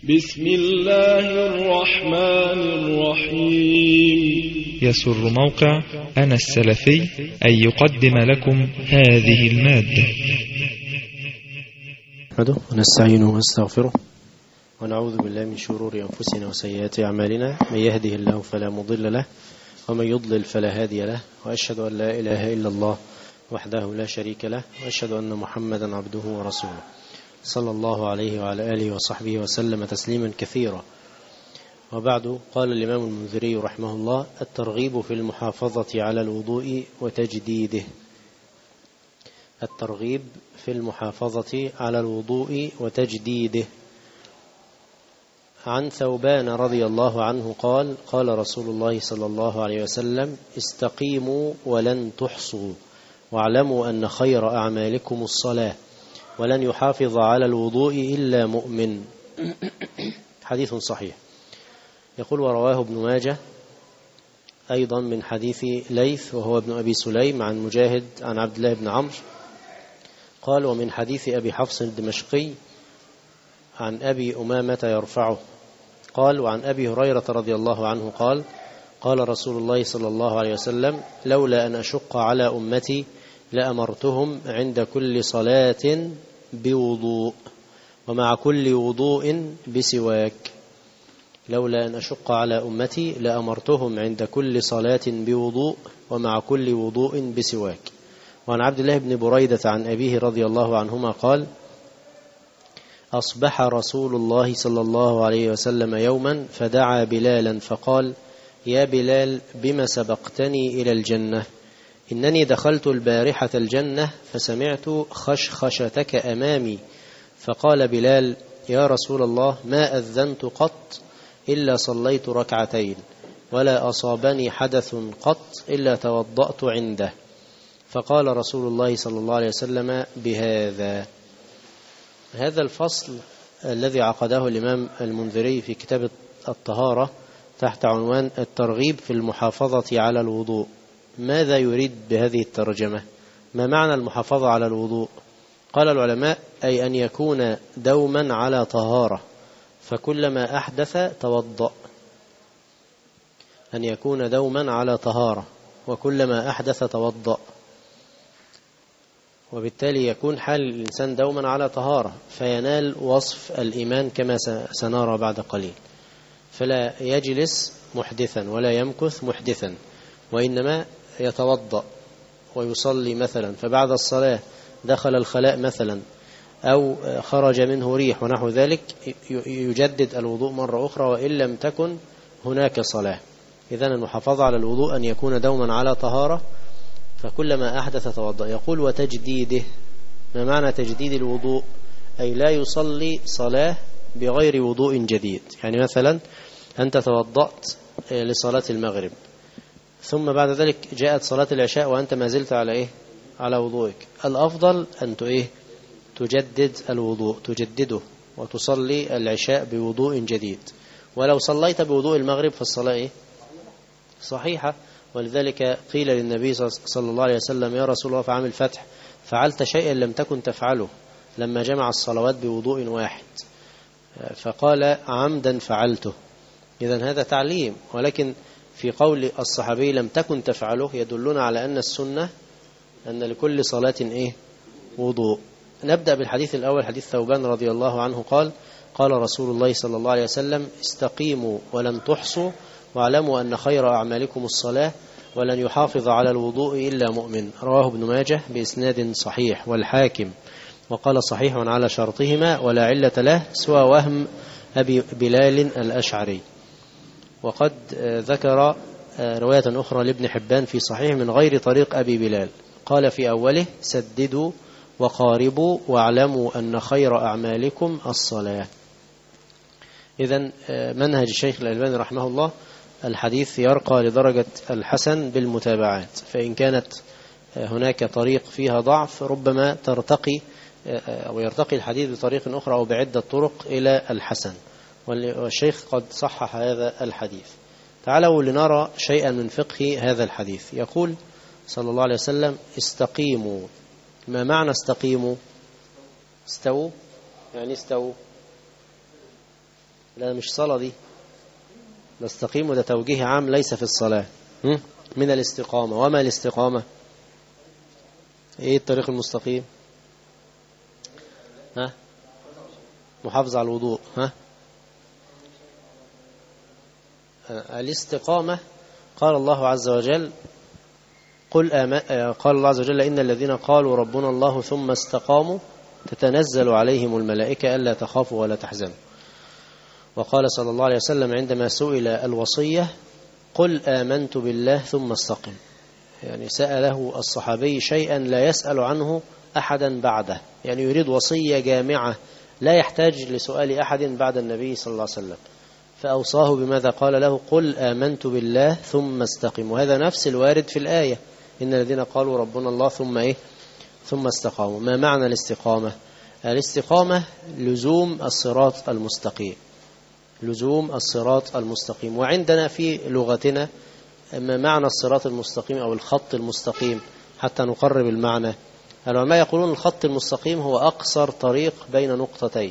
بسم الله الرحمن الرحيم. يسر موقع أنا السلفي أن يقدم لكم هذه المادة. نحمده ونستعينه ونستغفره ونعوذ بالله من شرور أنفسنا وسيئات أعمالنا، من يهده الله فلا مضل له ومن يضلل فلا هادي له، وأشهد أن لا إله إلا الله وحده لا شريك له، وأشهد أن محمدا عبده ورسوله صلى الله عليه وعلى آله وصحبه وسلم تسليما كثيرا. وبعد، قال الإمام المنذري رحمه الله: الترغيب في المحافظة على الوضوء وتجديده. الترغيب في المحافظة على الوضوء وتجديده. عن ثوبان رضي الله عنه قال: قال رسول الله صلى الله عليه وسلم: استقيموا ولن تحصوا، واعلموا أن خير أعمالكم الصلاة، ولن يحافظ على الوضوء إلا مؤمن. حديث صحيح. يقول: ورواه ابن ماجه أيضا من حديث ليث وهو ابن أبي سليم عن مجاهد عن عبد الله بن عمرو قال: ومن حديث أبي حفص الدمشقي عن أبي أمامة يرفعه قال: وعن أبي هريرة رضي الله عنه قال: قال رسول الله صلى الله عليه وسلم: لولا أن أشق على أمتي لأمرتهم عند كل صلاة بوضوء، ومع كل وضوء بسواك. لولا أن أشق على أمتي لأمرتهم عند كل صلاة بوضوء، ومع كل وضوء بسواك. وعن عبد الله بن بريدة عن أبيه رضي الله عنهما قال: أصبح رسول الله صلى الله عليه وسلم يوما فدعا بلالا فقال: يا بلال، بما سبقتني إلى الجنة؟ إنني دخلت البارحة الجنة فسمعت خشخشتك أمامي. فقال بلال: يا رسول الله، ما أذنت قط إلا صليت ركعتين، ولا أصابني حدث قط إلا توضأت عنده. فقال رسول الله صلى الله عليه وسلم بهذا. هذا الفصل الذي عقده الإمام المنذري في كتاب الطهارة تحت عنوان الترغيب في المحافظة على الوضوء. ماذا يريد بهذه الترجمة؟ ما معنى المحافظة على الوضوء؟ قال العلماء: أي أن يكون دوما على طهارة، فكلما أحدث توضأ. أن يكون دوما على طهارة وكلما أحدث توضأ، وبالتالي يكون حال الإنسان دوما على طهارة فينال وصف الإيمان كما سنرى بعد قليل. فلا يجلس محدثا ولا يمكث محدثا، وإنما يتوضأ ويصلي مثلا، فبعد الصلاة دخل الخلاء مثلا أو خرج منه ريح ونحو ذلك، يجدد الوضوء مرة أخرى وإن لم تكن هناك صلاة. إذن المحافظة على الوضوء أن يكون دوما على طهارة فكلما أحدث توضأ. يقول: وتجديده. ما معنى تجديد الوضوء؟ أي لا يصلي صلاة بغير وضوء جديد. يعني مثلا أنت توضأت لصلاة المغرب، ثم بعد ذلك جاءت صلاة العشاء وأنت ما زلت على على وضوءك. الأفضل أن تجدد الوضوء، تجدده وتصلي العشاء بوضوء جديد. ولو صليت بوضوء المغرب فالصلاة صحيحة. ولذلك قيل للنبي صلى الله عليه وسلم: يا رسول الله، في عام الفتح فعلت شيئا لم تكن تفعله لما جمع الصلوات بوضوء واحد. فقال: عمدا فعلته. إذن هذا تعليم، ولكن في قول الصحابي لم تكن تفعله يدلنا على أن السنة أن لكل صلاة وضوء. نبدأ بالحديث الأول، حديث ثوبان رضي الله عنه قال: قال رسول الله صلى الله عليه وسلم: استقيموا ولن تحصوا، واعلموا أن خير أعمالكم الصلاة، ولن يحافظ على الوضوء إلا مؤمن. رواه ابن ماجه بإسناد صحيح، والحاكم وقال صحيح على شرطهما ولا علة له سوى وهم أبي بلال الأشعري. وقد ذكر رواية أخرى لابن حبان في صحيح من غير طريق أبي بلال، قال في أوله: سددوا وقاربوا واعلموا أن خير أعمالكم الصلاة. إذن منهج الشيخ الألباني رحمه الله: الحديث يرقى لدرجة الحسن بالمتابعات، فإن كانت هناك طريق فيها ضعف ربما ترتقي أو يرتقي الحديث بطريق أخرى أو بعدة طرق إلى الحسن، والشيخ قد صحح هذا الحديث. تعالوا لنرى شيئا من فقه هذا الحديث. يقول صلى الله عليه وسلم: استقيموا. ما معنى استقيموا؟ استووا، يعني استووا. لا مش صلاة دي، نستقيم وده توجيه عام ليس في الصلاة. من الاستقامة. وما الاستقامة؟ ايه الطريق المستقيم؟ ها؟ محافظة على الوضوء. ها؟ الاستقامة قال الله عز وجل قال الله عز وجل إن الذين قالوا ربنا الله ثم استقاموا تتنزل عليهم الملائكة ألا تخافوا ولا تحزنوا. وقال صلى الله عليه وسلم عندما سئل الوصية قل آمنت بالله ثم استقم، يعني سأله الصحابي شيئا لا يسأل عنه أحدا بعده، يعني يريد وصية جامعة لا يحتاج لسؤال أحد بعد النبي صلى الله عليه وسلم، فأوصاه بماذا؟ قال له قل آمنت بالله ثم استقم. وهذا نفس الوارد في الآية إن الذين قالوا ربنا الله ثم استقاموا. ما معنى الاستقامة؟ الاستقامة لزوم الصراط المستقيم، لزوم الصراط المستقيم. وعندنا في لغتنا ما معنى الصراط المستقيم أو الخط المستقيم حتى نقرب المعنى؟ العلماء يقولون الخط المستقيم هو أقصر طريق بين نقطتين.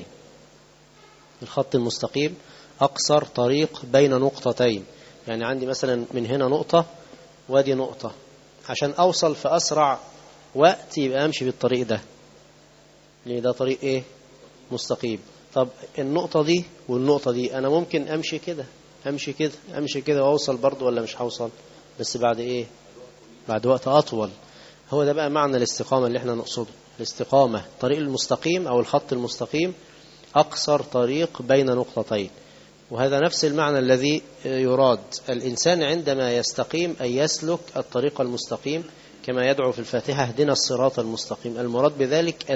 الخط المستقيم أقصر طريق بين نقطتين، يعني عندي مثلا من هنا نقطة ودي نقطة، عشان أوصل في أسرع وقت يبقى أمشي بالطريق ده، لأن ده طريق إيه؟ مستقيم. طب النقطة دي والنقطة دي أنا ممكن أمشي كده أمشي كده وأوصل برضو، ولا مش هوصل؟ بس بعد إيه؟ بعد وقت أطول. هو ده بقى معنى الاستقامة اللي احنا نقصده. الاستقامة طريق المستقيم أو الخط المستقيم أقصر طريق بين نقطتين، وهذا نفس المعنى الذي يراد الإنسان عندما يستقيم أن يسلك الطريق المستقيم كما يدعو في الفاتحة اهدنا الصراط المستقيم. المراد بذلك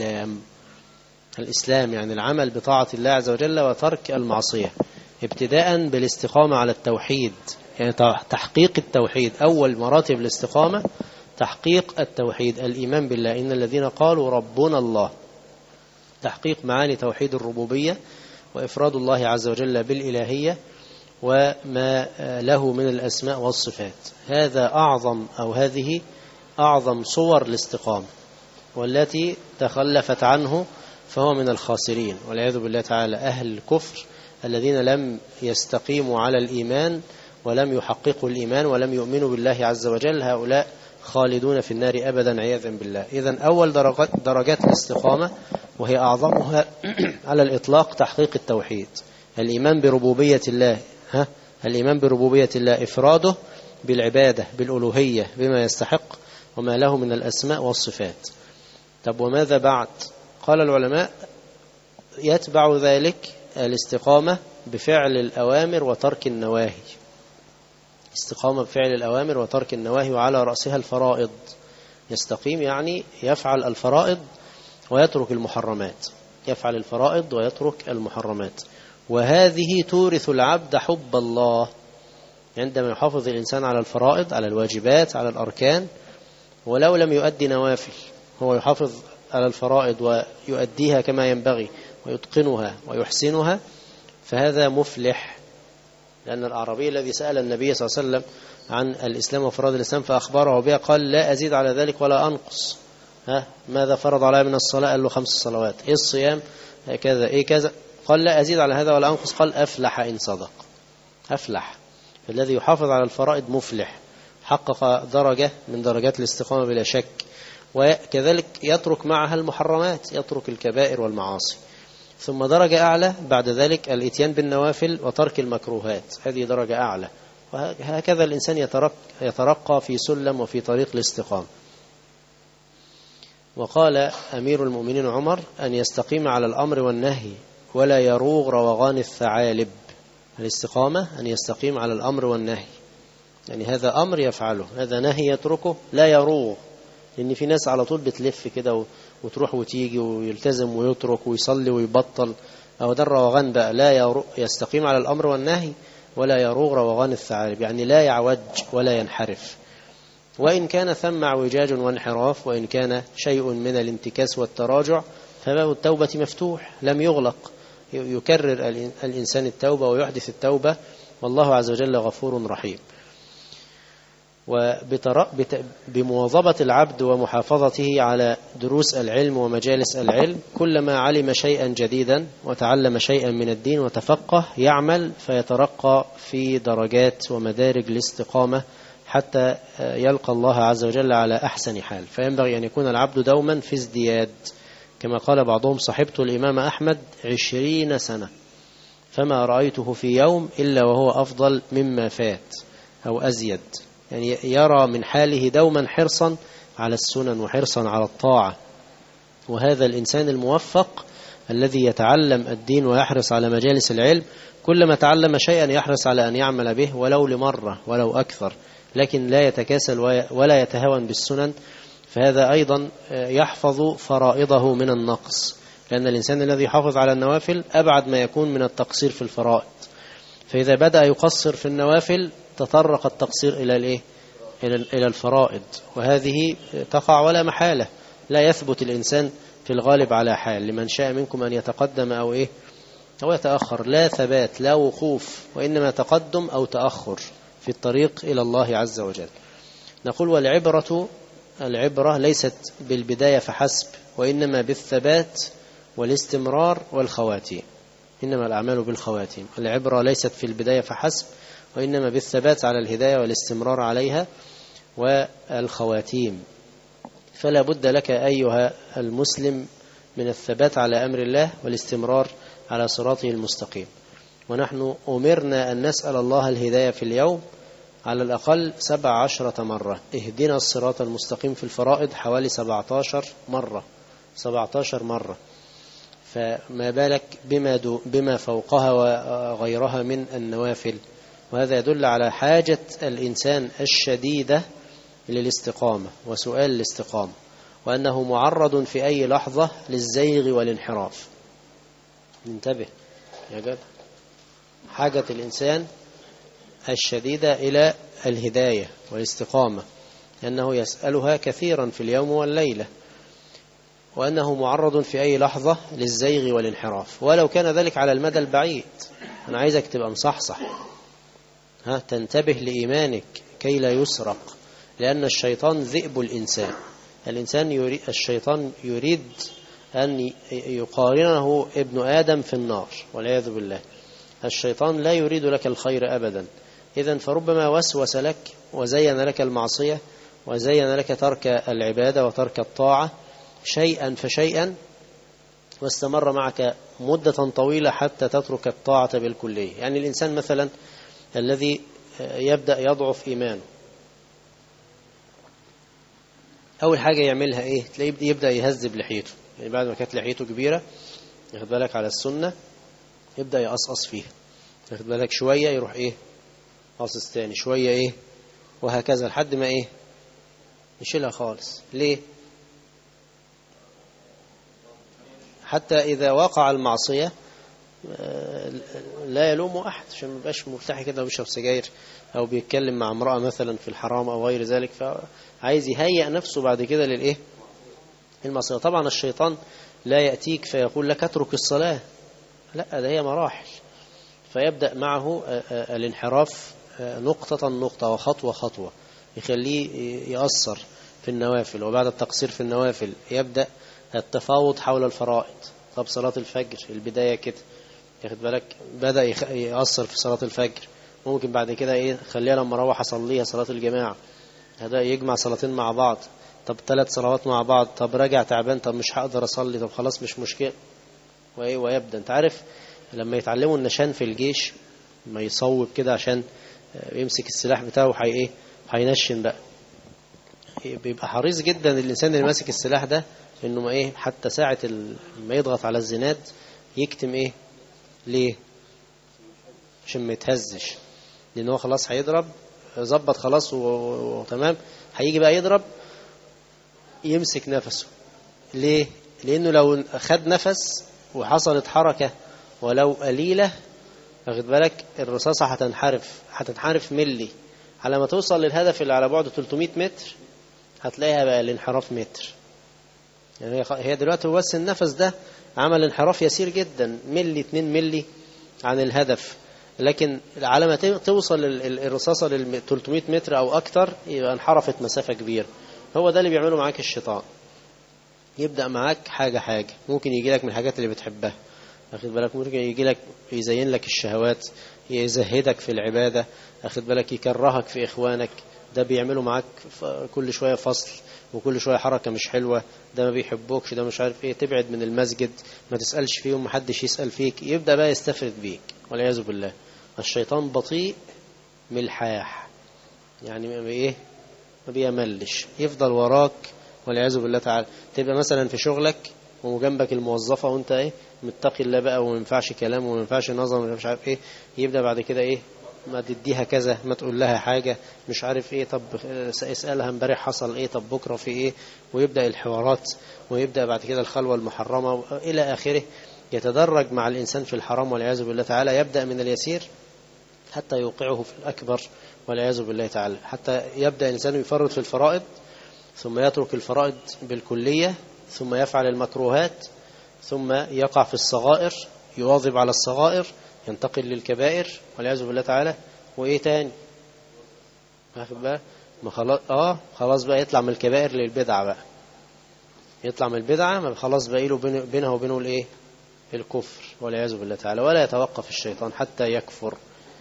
الإسلام يعني العمل بطاعة الله عز وجل وترك المعصية، ابتداء بالاستقامة على التوحيد، يعني تحقيق التوحيد. أول مراتب الاستقامة تحقيق التوحيد، الإيمان بالله إن الذين قالوا ربنا الله، تحقيق معاني توحيد الربوبية وإفراد الله عز وجل بالإلهية وما له من الأسماء والصفات. هذا أعظم أو هذه أعظم صور الاستقامة، والتي تخلفت عنه فهو من الخاسرين والعياذ بالله تعالى. أهل الكفر الذين لم يستقيموا على الإيمان ولم يحققوا الإيمان ولم يؤمنوا بالله عز وجل، هؤلاء خالدون في النار أبدا عياذا بالله. إذن أول درجات الاستقامة وهي أعظمها على الإطلاق تحقيق التوحيد، الإيمان بربوبية الله، الإيمان بربوبية الله، إفراده بالعبادة بالألوهية بما يستحق وما له من الأسماء والصفات. طب وماذا بعد؟ قال العلماء يتبع ذلك الاستقامة بفعل الأوامر وترك النواهي. استقامة بفعل الأوامر وترك النواهي، وعلى رأسها الفرائض. يستقيم يعني يفعل الفرائض ويترك المحرمات، يفعل الفرائض ويترك المحرمات. وهذه تورث العبد حب الله، عندما يحافظ الإنسان على الفرائض، على الواجبات، على الأركان، ولو لم يؤدي نوافل، هو يحافظ على الفرائض ويؤديها كما ينبغي ويتقنها ويحسنها، فهذا مفلح. لأن الأعرابي الذي سأل النبي صلى الله عليه وسلم عن الإسلام وفرائض الإسلام فأخبره بها قال لا أزيد على ذلك ولا أنقص. ماذا فرض علي من الصلاة؟ قال له 5 صلوات. إيه الصيام؟ كذا. إيه كذا؟ قال لا أزيد على هذا ولا أنقص. قال أفلح إن صدق. أفلح. الذي يحافظ على الفرائض مفلح، حقق درجة من درجات الاستقامة بلا شك. وكذلك يترك معها المحرمات، يترك الكبائر والمعاصي. ثم درجة أعلى بعد ذلك الاتيان بالنوافل وترك المكروهات، هذه درجة أعلى. وهكذا الإنسان يترقى في سلم وفي طريق الاستقامة. وقال أمير المؤمنين عمر أن يستقيم على الأمر والنهي ولا يروغ روغان الثعالب. الاستقامة أن يستقيم على الأمر والنهي، يعني هذا أمر يفعله، هذا نهي يتركه، لا يروغ. لأن في ناس على طول بتلف كده وتروح وتيجي ويلتزم ويترك ويصلي ويبطل، أو ده الروغان بقى. لا يستقيم على الأمر والنهي ولا يروغ روغان الثعالب، يعني لا يعوج ولا ينحرف، وإن كان ثم اعوجاج وانحراف، وإن كان شيء من الانتكاس والتراجع، فباب التوبة مفتوح لم يغلق، يكرر الإنسان التوبة ويحدث التوبة، والله عز وجل غفور رحيم. بمواظبة العبد ومحافظته على دروس العلم ومجالس العلم، كلما علم شيئا جديدا وتعلم شيئا من الدين وتفقه يعمل فيترقى في درجات ومدارج الاستقامة حتى يلقى الله عز وجل على أحسن حال. فينبغي أن يكون العبد دوما في ازدياد، كما قال بعضهم: صحبت الإمام أحمد 20 سنة فما رأيته في يوم إلا وهو أفضل مما فات أو أزيد. يعني يرى من حاله دوما حرصا على السنن وحرصا على الطاعة. وهذا الإنسان الموفق الذي يتعلم الدين ويحرص على مجالس العلم، كلما تعلم شيئا يحرص على أن يعمل به ولو لمرة ولو أكثر، لكن لا يتكاسل ولا يتهاون بالسنن. فهذا أيضا يحفظ فرائضه من النقص، لأن الإنسان الذي يحافظ على النوافل أبعد ما يكون من التقصير في الفرائض. فإذا بدأ يقصر في النوافل تطرق التقصير إلى الفرائض، وهذه تقع ولا محالة. لا يثبت الإنسان في الغالب على حال، لمن شاء منكم أن يتقدم أو يتأخر. لا ثبات لا وقوف، وإنما تقدم أو تأخر في الطريق إلى الله عز وجل. نقول: العبرة ليست بالبداية فحسب، وإنما بالثبات والاستمرار والخواتيم. إنما الأعمال بالخواتيم. العبرة ليست في البداية فحسب، وإنما بالثبات على الهداية والاستمرار عليها والخواتيم. فلا بد لك أيها المسلم من الثبات على أمر الله والاستمرار على صراطه المستقيم. ونحن أمرنا أن نسأل الله الهداية في اليوم على الأقل 17 مرة. اهدنا الصراط المستقيم في الفرائض حوالي 17 مرة. فما بالك بما فوقها وغيرها من النوافل. وهذا يدل على حاجة الإنسان الشديدة للاستقامة وسؤال الاستقامة، وأنه معرض في أي لحظة للزيغ والانحراف. انتبه يا جدع، حاجة الإنسان الشديدة إلى الهداية والاستقامة، لأنه يسألها كثيرا في اليوم والليلة، وأنه معرض في أي لحظة للزيغ والانحراف، ولو كان ذلك على المدى البعيد. أنا عايزك تبقى مصحصح، تنتبه لإيمانك كي لا يسرق، لأن الشيطان ذئب الإنسان. الشيطان يريد أن يقارنه ابن آدم في النار والعياذ بالله. الشيطان لا يريد لك الخير أبدا. إذن فربما وسوس لك وزين لك المعصية وزين لك ترك العبادة وترك الطاعة شيئا فشيئا، واستمر معك مدة طويلة حتى تترك الطاعة بالكلية. يعني الإنسان مثلا الذي يبدأ يضعف إيمانه، أول حاجة يعملها تلاقيه يبدأ يهذب لحيته. يعني بعد ما كانت لحيته كبيرة، ياخد بالك على السنة، يبدأ يقصقص فيها، ياخد بالك شوية يروح قصص تاني شوية وهكذا لحد ما يشيلها خالص. ليه؟ حتى إذا وقع المعصية لا يلومه أحد، عشان ما يبقاش مرتاح كده وبيشرب سجاير أو بيتكلم مع امرأة مثلا في الحرام أو غير ذلك، فعايز يهيئ نفسه بعد كده المعصية. طبعا الشيطان لا يأتيك فيقول لك اترك الصلاة، لا، ده هي مراحل. فيبدأ معه الانحراف نقطة نقطة وخطوة خطوة، يخليه يأثر في النوافل، وبعد التقصير في النوافل يبدأ التفاوض حول الفرائض. طب صلاة الفجر البداية كده، ياخد بالك، بدأ يأثر في صلاة الفجر، ممكن بعد كده خليها لما اروح اصليها صلاة الجماعة، هذا يجمع صلاتين مع بعض، طب 3 صلوات مع بعض، طب راجع تعبان، طب مش هقدر اصلي، طب خلاص مش مشكلة، ويبدأ. انت عارف لما يتعلموا النشان في الجيش، ما يصوب كده عشان يمسك السلاح بتاعه هينشن بقى، بيبقى حريص جدا الإنسان اللي ماسك السلاح ده انه حتى ساعة ما يضغط على الزناد يكتم ليه؟ عشان ما يتهزش، لأنه هو خلاص هيضرب، ظبط خلاص وتمام، هيجي بقى يضرب يمسك نفسه. ليه؟ لأنه لو خد نفس وحصلت حركة ولو قليلة، واخد بالك، الرصاصة هتنحرف ملي، على ما توصل للهدف اللي على بعد 300 متر هتلاقيها بقى الانحراف متر. يعني هي دلوقتي بس النفس ده عمل انحراف يسير جدا، ملي 2 ملي عن الهدف لكن على ما توصل الرصاصة لل 300 متر أو أكتر يبقى انحرفت مسافة كبيرة. هو ده اللي بيعمله معاك الشيطان. يبدأ معاك حاجة ممكن يجي لك من الحاجات اللي بتحبها، أخذ بالك، ممكن يجي لك يزين لك الشهوات، يزهدك في العبادة، أخذ بالك، يكرهك في إخوانك. ده بيعملوا معاك كل شوية فصل وكل شوية حركة مش حلوة، ده ما بيحبوكش، ده مش عارف ايه، تبعد من المسجد، ما تسألش فيهم، محدش يسأل فيك. يبدأ بقى يستفرد بيك والعياذ بالله. الشيطان بطيء ملحاح، يعني ما بيملش، يفضل وراك والعياذ بالله تعالى. تبقى مثلا في شغلك وجنبك الموظفة وانت متقي الله بقى، وما ينفعش كلام وما ينفعش نظر وما مش عارف ايه، يبدأ بعد كده ما تديها كذا، ما تقول لها حاجة مش عارف ايه، طب اسألها امبارح حصل ايه، طب بكرة في ايه، ويبدأ الحوارات، ويبدأ بعد كده الخلوة المحرمة الى اخره. يتدرج مع الانسان في الحرام والعياذ بالله تعالى، يبدأ من اليسير حتى يوقعه في الأكبر والعياذ بالله تعالى، حتى يبدأ الإنسان يفرط في الفرائض، ثم يترك الفرائض بالكلية، ثم يفعل المكروهات، ثم يقع في الصغائر، يواظب على الصغائر، ينتقل للكبائر والعياذ بالله تعالى. وإيه تاني؟ خلاص بقى يطلع من الكبائر للبدعة بقى، يطلع من البدعة، ما خلاص بقى له بينها وبينه الكفر والعياذ بالله تعالى. ولا يتوقف الشيطان حتى يكفر.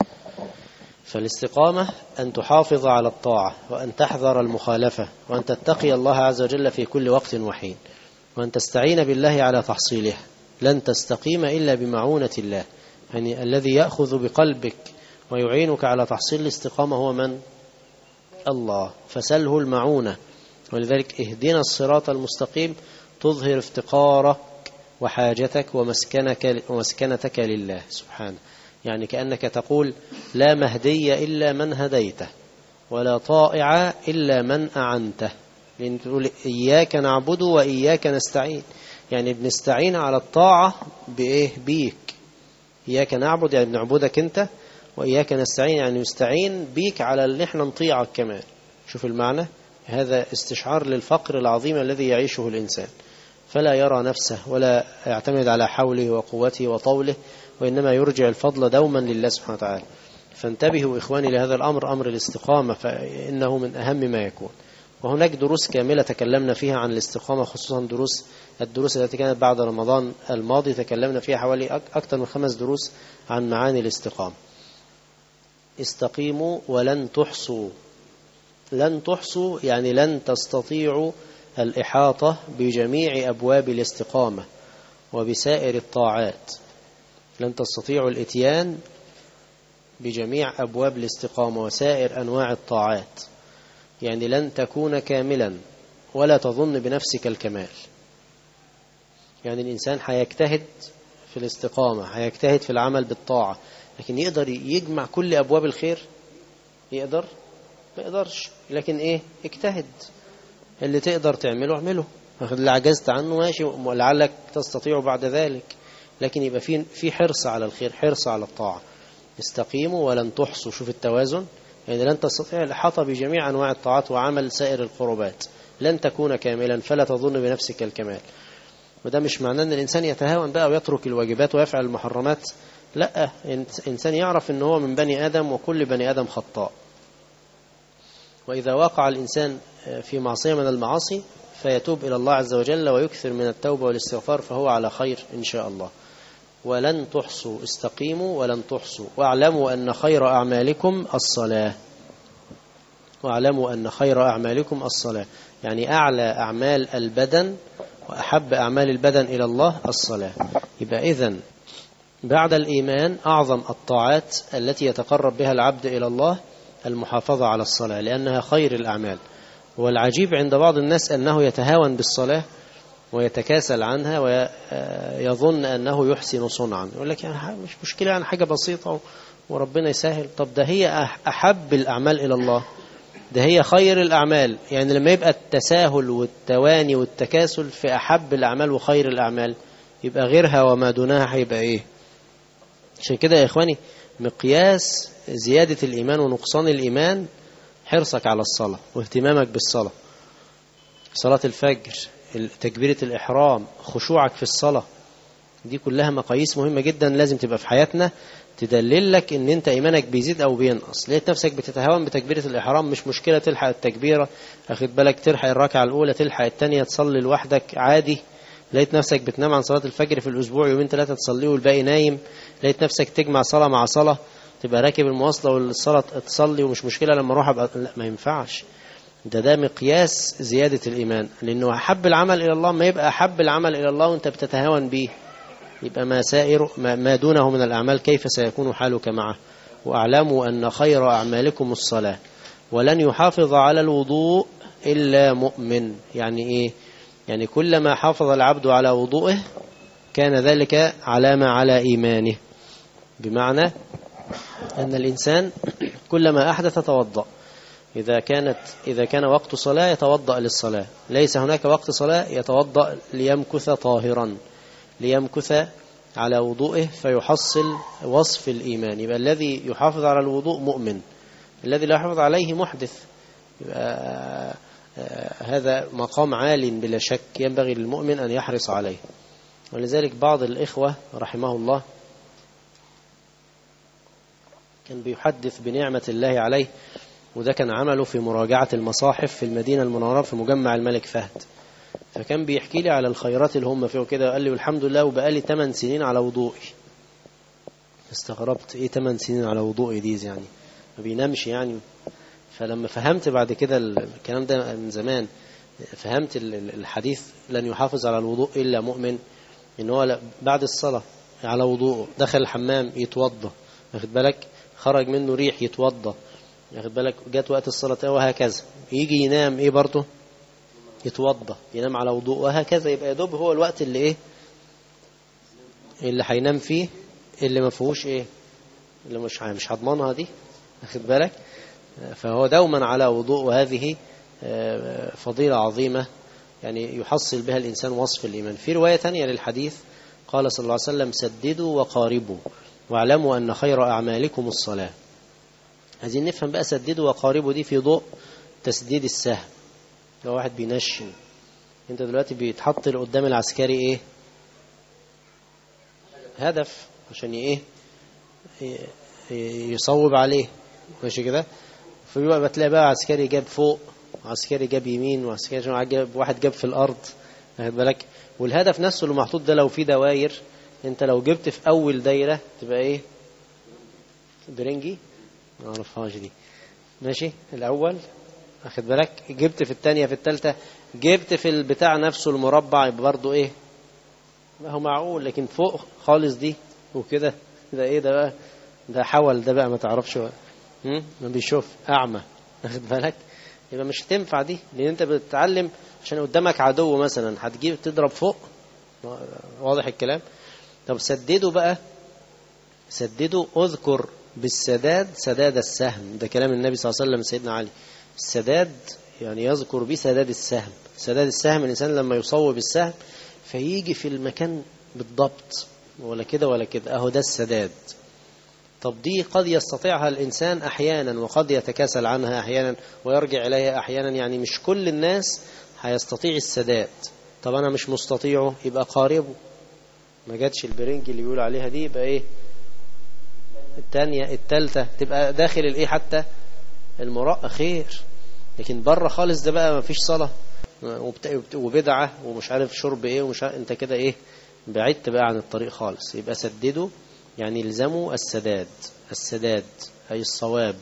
فالاستقامة أن تحافظ على الطاعة، وأن تحذر المخالفة، وأن تتقي الله عز وجل في كل وقت وحين، وأن تستعين بالله على تحصيلها. لن تستقيم إلا بمعونة الله، يعني الذي يأخذ بقلبك ويعينك على تحصيل الاستقامة هو من؟ الله، فسله المعونة. ولذلك اهدنا الصراط المستقيم تظهر افتقارك وحاجتك ومسكنتك لله سبحانه. يعني كأنك تقول لا مهدي إلا من هديته، ولا طائع إلا من أعنته. لأن تقول إياك نعبد وإياك نستعين، يعني بنستعين على الطاعة بيك. إياك نعبد يعني بنعبدك أنت، وإياك نستعين يعني نستعين بيك على اللي احنا نطيعك كمان. شوف المعنى، هذا استشعار للفقر العظيم الذي يعيشه الإنسان، فلا يرى نفسه ولا يعتمد على حوله وقوته وطوله، وإنما يرجع الفضل دوما لله سبحانه وتعالى. فانتبهوا إخواني لهذا الأمر، أمر الاستقامة، فإنه من أهم ما يكون. وهناك دروس كاملة تكلمنا فيها عن الاستقامة، خصوصا الدروس التي كانت بعد رمضان الماضي، تكلمنا فيها حوالي أكثر من 5 دروس عن معاني الاستقامة. استقيموا ولن تحصوا. لن تحصوا يعني لن تستطيعوا الإحاطة بجميع أبواب الاستقامة وبسائر الطاعات. لن تستطيعوا الإتيان بجميع أبواب الاستقامة وسائر أنواع الطاعات، يعني لن تكون كاملا ولا تظن بنفسك الكمال. يعني الإنسان هيجتهد في الاستقامة، هيجتهد في العمل بالطاعة، لكن يقدر يجمع كل أبواب الخير؟ يقدر؟ ما يقدرش. لكن اجتهد، اللي تقدر تعمله اعمله، اللي عجزت عنه ماشي، ولعلك تستطيع بعد ذلك، لكن يبقى في حرص على الخير، حرص على الطاعة. استقيموا ولن تحصوا. شوف التوازن، يعني لن تستطيع الإحاطة بجميع أنواع الطاعات وعمل سائر القربات، لن تكون كاملا، فلا تظن بنفسك الكمال. وده مش معناه أن الإنسان يتهاون بقى ويترك الواجبات ويفعل المحرمات، لا، إنسان يعرف أنه هو من بني آدم، وكل بني آدم خطاء. وإذا وقع الإنسان في معصية من المعاصي فيتوب إلى الله عز وجل ويكثر من التوبة والاستغفار، فهو على خير إن شاء الله. ولن تحصوا. استقيموا ولن تحصوا. واعلموا أن خير أعمالكم الصلاة. واعلموا أن خير أعمالكم الصلاة، يعني أعلى أعمال البدن وأحب أعمال البدن إلى الله الصلاة. يبقى إذن بعد الإيمان أعظم الطاعات التي يتقرب بها العبد إلى الله المحافظة على الصلاة، لأنها خير الأعمال. والعجيب عند بعض الناس أنه يتهاون بالصلاة ويتكاسل عنها ويظن أنه يحسن صنعا، يقول لك يعني مش مشكلة، يعني حاجة بسيطة وربنا يسهل. طب ده هي أحب الأعمال إلى الله، ده هي خير الأعمال. يعني لما يبقى التساهل والتواني والتكاسل في أحب الأعمال وخير الأعمال، يبقى غيرها وما دونها هيبقى إيه؟ عشان كده يا إخواني، مقياس زيادة الإيمان ونقصان الإيمان حرصك على الصلاة واهتمامك بالصلاة. صلاة الفجر، تكبيرة الإحرام، خشوعك في الصلاة، دي كلها مقاييس مهمة جدا لازم تبقى في حياتنا تدلل لك ان انت ايمانك بيزيد او بينقص. لقيت نفسك بتتهاون بتكبيرة الاحرام، مش مشكلة، تلحق التكبيرة، اخد بالك، تلحق الركعة الاولى، تلحق الثانية، تصلي لوحدك عادي. لقيت نفسك بتنام عن صلاة الفجر في الاسبوع يومين ثلاثة تصليه والباقي نايم. لقيت نفسك تجمع صلاة مع صلاة، تبقى راكب المواصلة والصلاة تصلي ومش مشكلة لما اروح ابقى، لا ما ينفعش. ده مقياس زيادة الإيمان، لأنه أحب العمل إلى الله ما يبقى أحب العمل إلى الله وأنت بتتهاون به، يبقى ما دونه من الأعمال كيف سيكون حالك معه. وأعلموا أن خير أعمالكم الصلاة ولن يحافظ على الوضوء إلا مؤمن. يعني إيه؟ يعني كلما حافظ العبد على وضوءه كان ذلك علامة على إيمانه، بمعنى أن الإنسان كلما أحدث توضأ. إذا كان وقت صلاة يتوضأ للصلاة، ليس هناك وقت صلاة يتوضأ ليمكث طاهرا، ليمكث على وضوئه فيحصل وصف الإيمان. يبقى الذي يحافظ على الوضوء مؤمن، الذي لا يحافظ عليه محدث. يبقى هذا مقام عال بلا شك ينبغي للمؤمن أن يحرص عليه. ولذلك بعض الإخوة رحمه الله كان بيحدث بنعمة الله عليه، وده كان عمله في مراجعة المصاحف في المدينة المنورة في مجمع الملك فهد. فكان بيحكي لي على الخيرات اللي هم فيه وكده، وقال لي والحمد لله وبقالي 8 سنين على وضوئي. استغربت، ايه 8 سنين على وضوئي دي؟ يعني ما بينامش يعني. فلما فهمت بعد كده الكلام ده من زمان، فهمت الحديث لن يحافظ على الوضوء إلا مؤمن، إن هو بعد الصلاة على وضوءه، دخل الحمام يتوضى، واخد بالك، خرج منه ريح يتوضى، واخد بالك، جات وقت الصلاة وهكذا، يجي ينام ايه برضه يتوضى، ينام على وضوء وهكذا. يبقى يا دوب هو الوقت اللي ايه اللي هينام فيه، اللي ما فيهوش ايه، اللي مش هضمانها دي، واخد بالك. فهو دوما على وضوء، وهذه فضيلة عظيمة يعني يحصل بها الإنسان وصف الإيمان. في رواية تانية للحديث قال صلى الله عليه وسلم سددوا وقاربوا واعلموا أن خير أعمالكم الصلاة. عايزين نفهم بقى سددوا وقاربوا دي في ضوء تسديد السهم. لو واحد بينشن، انت دلوقتي بيتحط قدام العسكري ايه؟ هدف عشان ايه؟ يصوب عليه، ماشي كده. فيبقى بتلاقي بقى عسكري جاب فوق، وعسكري جاب يمين، وعسكري جاب واحد جاب في الارض، واخد بالك. والهدف نفسه اللي محطوط ده لو في دواير، انت لو جبت في اول دايره تبقى ايه؟ برنجي، ما اعرفهاش دي، ماشي. الاول واخد بالك، جبت في الثانيه، في الثالثه، جبت في البتاع نفسه المربع، يبقى برضه ايه؟ ما هو معقول. لكن فوق خالص دي وكده، ده ايه ده بقى؟ ده حول ده بقى، ما تعرفش بقى. ما بيشوف، اعمى، واخد بالك. يبقى مش هتنفع دي، لان انت بتتعلم عشان قدامك عدو مثلا هتجيب تضرب فوق، واضح الكلام. طب سددوا بقى، سددوا، اذكر بالسداد سداد السهم، ده كلام النبي صلى الله عليه وسلم سيدنا علي. السداد يعني يذكر به سداد السهم. سداد السهم الإنسان لما يصوب السهم فيجي في المكان بالضبط، ولا كده ولا كده، اهو ده السداد. طب دي قد يستطيعها الإنسان أحيانا، وقد يتكاسل عنها أحيانا ويرجع إليها أحيانا. يعني مش كل الناس هيستطيع السداد. طب أنا مش مستطيعه، يبقى قاربه. ما جاتش البرنج اللي بيقول عليها دي، يبقى إيه؟ الثانية الثالثة، تبقى داخل الإيه حتى المراء خير. لكن بره خالص ده بقى ما فيش صلاة وبدعة ومش عارف شرب إيه ومش عارف، أنت كده إيه؟ بعدت بقى عن الطريق خالص. يبقى سددوا يعني يلزموا السداد. السداد أي الصواب،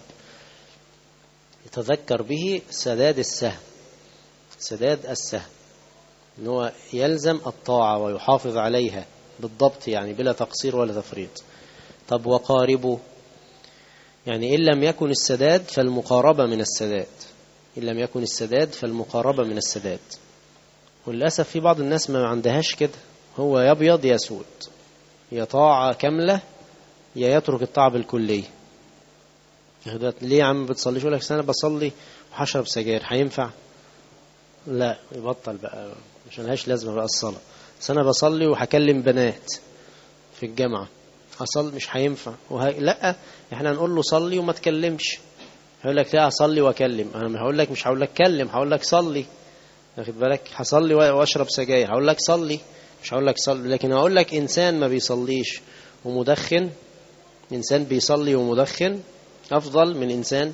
يتذكر به سداد السهم. سداد السهم إن هو يلزم الطاعة ويحافظ عليها بالضبط، يعني بلا تقصير ولا تفريط. طب وقاربوا يعني إن لم يكن السداد فالمقاربة من السداد. إن لم يكن السداد فالمقاربة من السداد. وللأسف في بعض الناس ما عندهاش كده، هو يبيض يسود، يا طاعة كاملة يا يترك الطاعة بالكلية. ليه يا عم بتصليش؟ يقول لك أنا بصلي وحشرب سجاير، هينفع؟ لا، يبطل بقى، مش لهاش لازمة بقى الصلاة. بس أنا بصلي وهكلم بنات في الجامعة، أصلي مش هينفع. لا، احنا نقول له صلي وما تكلمش. هيقول لك لا أصلي وأكلم. أنا هقول لك، مش هقول لك كلم، هقول لك صلي، واخد بالك. هصلي وأشرب سجاير، هقول لك صلي، مش هقول لك صلي. لكن هقول لك إنسان ما بيصليش ومدخن، إنسان بيصلي ومدخن أفضل من إنسان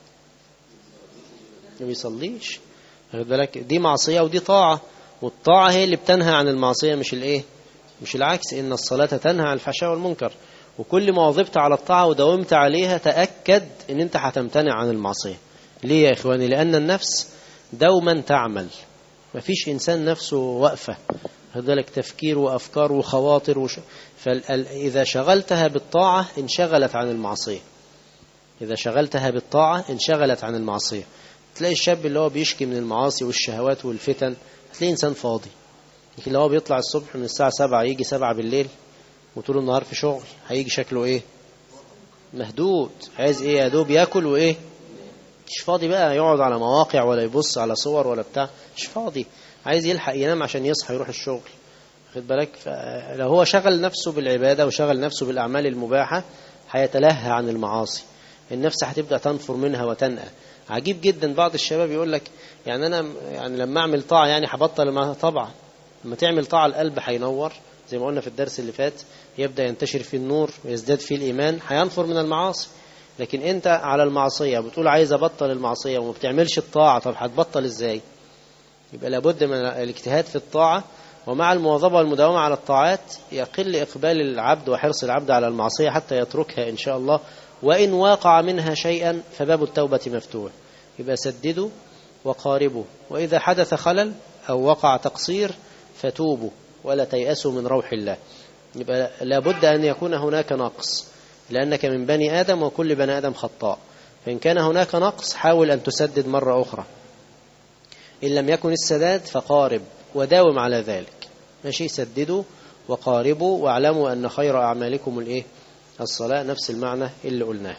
ما بيصليش. واخد بالك؟ دي معصية ودي طاعة، والطاعة هي اللي بتنهى عن المعصية، مش العكس. إن الصلاة تنهى عن الفحشاء والمنكر. وكل ما واظبت على الطاعة وداومت عليها تأكد إن أنت هتمتنع عن المعصية. ليه يا إخواني؟ لأن النفس دوما تعمل، مفيش إنسان نفسه واقفة. هذلك تفكير وأفكار وخواطر فإذا شغلتها بالطاعة انشغلت عن المعصية. إذا شغلتها بالطاعة انشغلت عن المعصية. تلاقي الشاب اللي هو بيشكي من المعاصي والشهوات والفتن هتلاقي إنسان فاضي. لكن لو هو بيطلع الصبح من الساعة 7 يجي 7 بالليل وطول النهار في شغل، هيجي شكله إيه؟ مهدود. عايز إيه؟ يا دوب يأكل وإيه؟ مش فاضي بقى يقعد على مواقع ولا يبص على صور ولا بتاع، مش فاضي. عايز يلحق ينام عشان يصحى يروح الشغل. خد بالك؟ لو هو شغل نفسه بالعبادة وشغل نفسه بالأعمال المباحة هيتلهى عن المعاصي، النفس هتبدأ تنفر منها وتنأى. عجيب جدا بعض الشباب يقول لك يعني أنا يعني لما أعمل طاعة يعني هبطل معها. طبعا لما تعمل طاعة القلب هينور زي ما قلنا في الدرس اللي فات، يبدأ ينتشر فيه النور ويزداد فيه الإيمان، هينفر من المعاصي. لكن أنت على المعصية بتقول عايز أبطل المعصية وما بتعملش الطاعة، طب هتبطل إزاي؟ يبقى لابد من الاجتهاد في الطاعة، ومع المواظبة والمداومة على الطاعات يقل إقبال العبد وحرص العبد على المعصية حتى يتركها إن شاء الله. وإن واقع منها شيئا فباب التوبة مفتوح. يبقى سددوا وقاربوا، وإذا حدث خلل أو وقع تقصير فتوبوا ولا تيأسوا من روح الله. يبقى لابد أن يكون هناك نقص، لأنك من بني آدم وكل بني آدم خطاء. فإن كان هناك نقص حاول أن تسدد مرة أخرى. إن لم يكن السداد فقارب وداوم على ذلك. ماشي؟ سددوا وقاربوا واعلموا أن خير أعمالكم الصلاة. نفس المعنى اللي قلناه.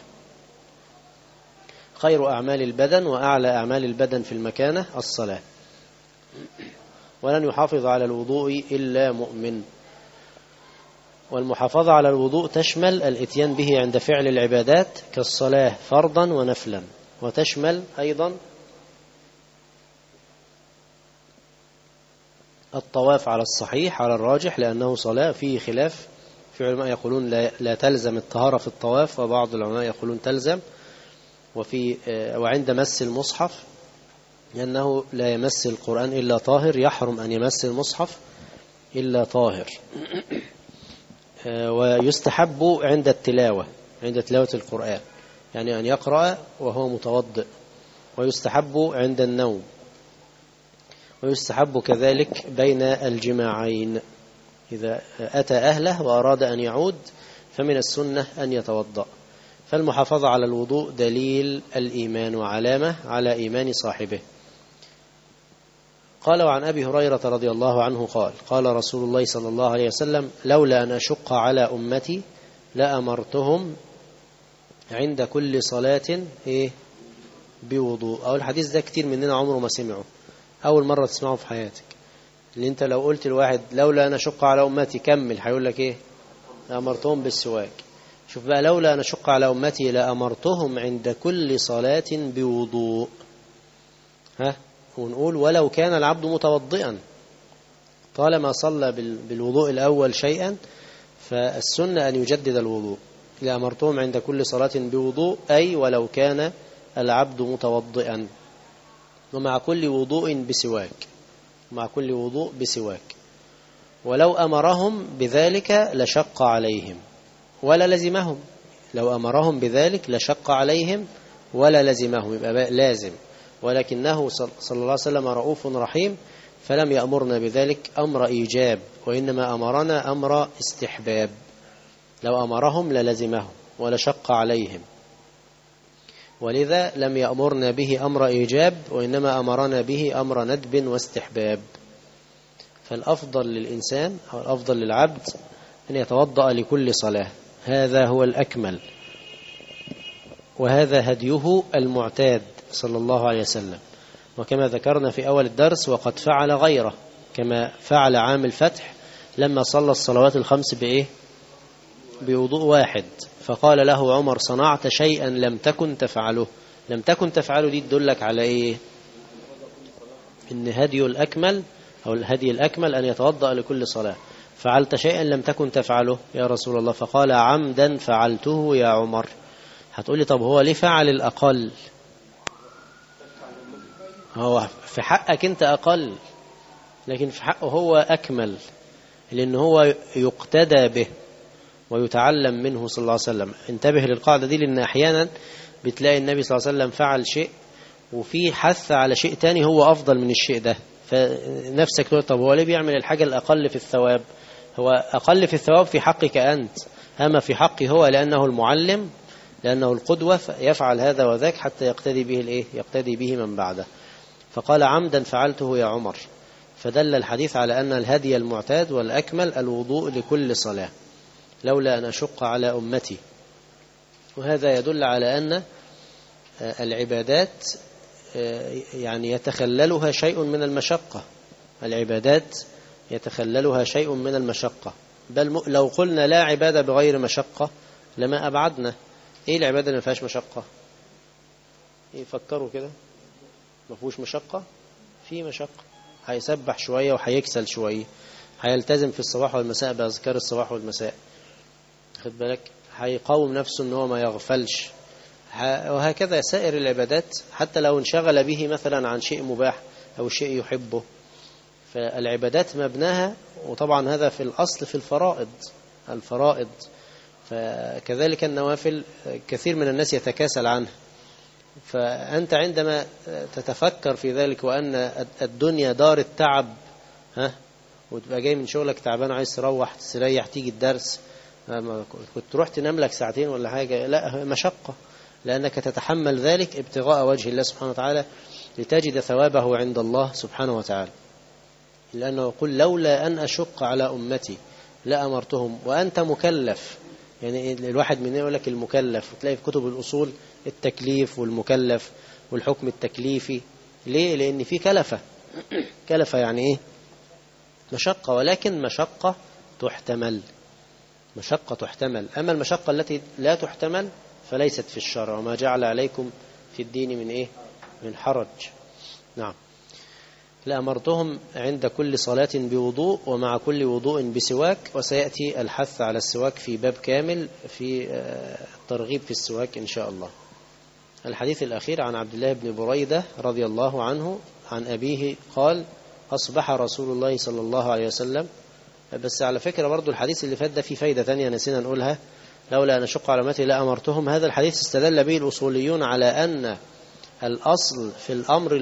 خير أعمال البدن وأعلى أعمال البدن في المكانة الصلاة. ولن يحافظ على الوضوء إلا مؤمن. والمحافظة على الوضوء تشمل الاتيان به عند فعل العبادات كالصلاة فرضا ونفلا، وتشمل أيضا الطواف على الصحيح على الراجح لأنه صلاة. فيه خلاف، في علماء يقولون لا تلزم الطهارة في الطواف، وبعض العلماء يقولون تلزم. وعند مس المصحف لأنه لا يمس القرآن إلا طاهر، يحرم أن يمس المصحف إلا طاهر. ويستحب عند التلاوة، عند تلاوة القرآن، يعني أن يقرأ وهو متوضئ. ويستحب عند النوم. ويستحب كذلك بين الجماعين. إذا أتى أهله وأراد أن يعود فمن السنة أن يتوضأ. فالمحافظة على الوضوء دليل الإيمان وعلامة على إيمان صاحبه. قال وعن أبي هريرة رضي الله عنه قال قال رسول الله صلى الله عليه وسلم لولا أن أشق على أمتي لأمرتهم عند كل صلاة بوضوء. أو الحديث ده كتير مننا عمره ما سمعه، أول مرة تسمعه في حياتك. اللي انت لو قلت الواحد لولا أن أشق على أمتي كمل، هيقول لك لأمرتهم بالسواك. شوف بقى، لولا أن أشق على أمتي لأمرتهم عند كل صلاة بوضوء. ونقول ولو كان العبد متوضئا، طالما صلى بالوضوء الأول شيئا فالسنة أن يجدد الوضوء. لأمرتهم عند كل صلاة بوضوء، أي ولو كان العبد متوضئا، ومع كل وضوء بسواك، مع كل وضوء بسواك. ولو أمرهم بذلك لشق عليهم ولا لزمهم. لو أمرهم بذلك لشق عليهم ولا لزمهم، يبقى لازم. ولكنه صلى الله عليه وسلم رؤوف رحيم، فلم يأمرنا بذلك أمر إيجاب، وإنما أمرنا أمر استحباب. لو أمرهم للزمهم ولشق عليهم، ولذا لم يأمرنا به أمر إيجاب، وإنما أمرنا به أمر ندب واستحباب. فالأفضل للإنسان أو الأفضل للعبد أن يتوضأ لكل صلاة، هذا هو الأكمل، وهذا هديه المعتاد صلى الله عليه وسلم. وكما ذكرنا في أول الدرس وقد فعل غيره، كما فعل عام الفتح لما صلى الصلوات الخمس بوضوء واحد، فقال له عمر صنعت شيئا لم تكن تفعله. لم تكن تفعله دي تدلك على إن هدي الأكمل أو الهدي الأكمل أن يتوضأ لكل صلاة. فعلت شيئا لم تكن تفعله يا رسول الله؟ فقال عمدا فعلته يا عمر. هتقولي طب هو ليه فعل الأقل؟ هو في حقك أنت أقل، لكن في حقه هو أكمل، لأنه هو يقتدى به ويتعلم منه صلى الله عليه وسلم. انتبه للقاعدة دي، لأن أحيانا بتلاقي النبي صلى الله عليه وسلم فعل شيء وفي حث على شيء تاني هو أفضل من الشيء ده، فنفسك تقول طب هو ليه بيعمل الحاجة الأقل في الثواب؟ هو أقل في الثواب في حقك أنت، أما في حقه هو لأنه المعلم، لأنه القدوة، يفعل هذا وذاك حتى يقتدي به الإيه؟ يقتدي به من بعده. فقال عمدا فعلته يا عمر، فدل الحديث على أن الهدي المعتاد والأكمل الوضوء لكل صلاة لولا أن أشق على أمتي. وهذا يدل على أن العبادات يعني يتخللها شيء من المشقة، العبادات يتخللها شيء من المشقة، بل لو قلنا لا عبادة بغير مشقة لما أبعدنا. إيه العبادة اللي ما فيهاش مشقة؟ يفكروا كده، ما فيهوش مشقة؟ في مشقة، هيسبح شوية وهيكسل شوية، هيلتزم في الصباح والمساء بأذكار الصباح والمساء، خد بالك، هيقاوم نفسه ان هو ما يغفلش، وهكذا سائر العبادات حتى لو انشغل به مثلا عن شيء مباح أو شيء يحبه. فالعبادات مبناها، وطبعا هذا في الأصل في الفرائض، فكذلك النوافل كثير من الناس يتكاسل عنها. فأنت عندما تتفكر في ذلك وأن الدنيا دار التعب، وتبقى جاي من شغلك تعبان عايز تروح تستريح تيجي الدرس، كنت تروح تنام لك ساعتين ولا حاجة، لا، مشقة، لأنك تتحمل ذلك ابتغاء وجه الله سبحانه وتعالى لتجد ثوابه عند الله سبحانه وتعالى. لأنه يقول لولا أن أشق على أمتي لأمرتهم، وأنت مكلف. يعني الواحد مننا يقول لك المكلف، وتلاقي في كتب الأصول التكليف والمكلف والحكم التكليفي. ليه؟ لأن في كلفة يعني إيه؟ مشقة، ولكن مشقة تحتمل. أما المشقة التي لا تحتمل فليست في الشرع، وما جعل عليكم في الدين من إيه؟ من حرج. نعم. لأمرتهم عند كل صلاة بوضوء، ومع كل وضوء بسواك، وسيأتي الحث على السواك في باب كامل في الترغيب في السواك إن شاء الله. الحديث الأخير عن عبد الله بن بريدة رضي الله عنه عن أبيه قال: أصبح رسول الله صلى الله عليه وسلم. بس على فكرة برضو الحديث اللي فات ده فيه فايدة تانية نسينا نقولها، لولا أن أشق على أمتي لأمرتهم. هذا الحديث استدل به الأصوليون على أن الأصل في الأمر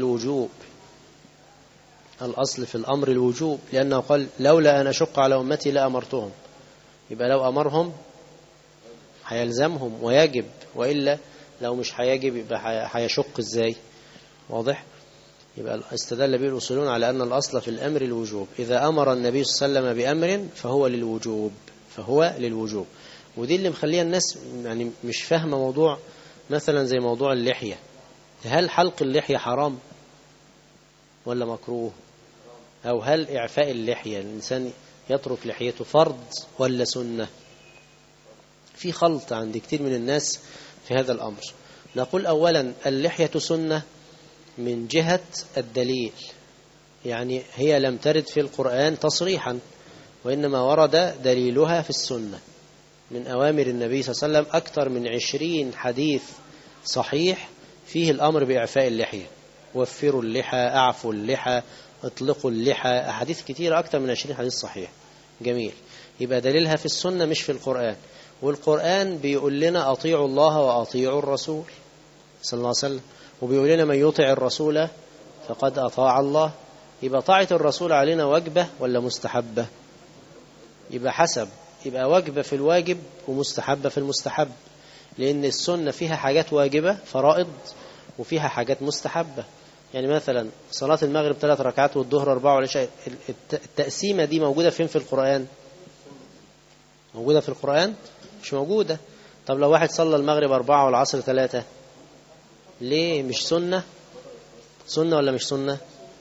الوجوب، لأنه قال لولا أن أشق على أمتي لأمرتهم، يبقى لو أمرهم هيلزمهم ويجب، وإلا لو مش هيجب يبقى هيشق إزاي؟ واضح؟ يبقى استدل به الأصوليون على أن الأصل في الأمر الوجوب، إذا أمر النبي صلى الله عليه وسلم بأمر فهو للوجوب. ودي اللي مخليها الناس يعني مش فاهمة موضوع مثلا زي موضوع اللحية. هل حلق اللحية حرام ولا مكروه؟ أو هل إعفاء اللحية الإنسان يترك لحيته فرض ولا سنة؟ في خلط عند كتير من الناس في هذا الأمر. نقول أولا اللحية سنة من جهة الدليل، يعني هي لم ترد في القرآن تصريحا، وإنما ورد دليلها في السنة من أوامر النبي صلى الله عليه وسلم. أكثر من 20 حديث صحيح فيه الأمر بإعفاء اللحية، وفروا اللحى، أعفوا اللحى، اطلقوا اللحى، أحاديث كتيرة أكثر من 20 حديث صحيح. جميل، يبقى دليلها في السنة مش في القرآن. والقرآن بيقول لنا أطيعوا الله وأطيعوا الرسول صلى الله عليه وسلم، وبيقول لنا من يطع الرسول فقد أطاع الله. يبقى طاعة الرسول علينا واجبة ولا مستحبة؟ يبقى حسب، يبقى واجبة في الواجب ومستحبة في المستحب، لأن السنة فيها حاجات واجبة فرائض وفيها حاجات مستحبة. يعني مثلا صلاة المغرب 3 ركعات والظهر 4 والعشاء، التقسيمة دي موجودة فين في القرآن؟ موجودة في القرآن؟ مش موجودة. طب لو واحد صلى المغرب 4 والعصر 3، ليه مش سنة؟ سنة ولا مش سنة؟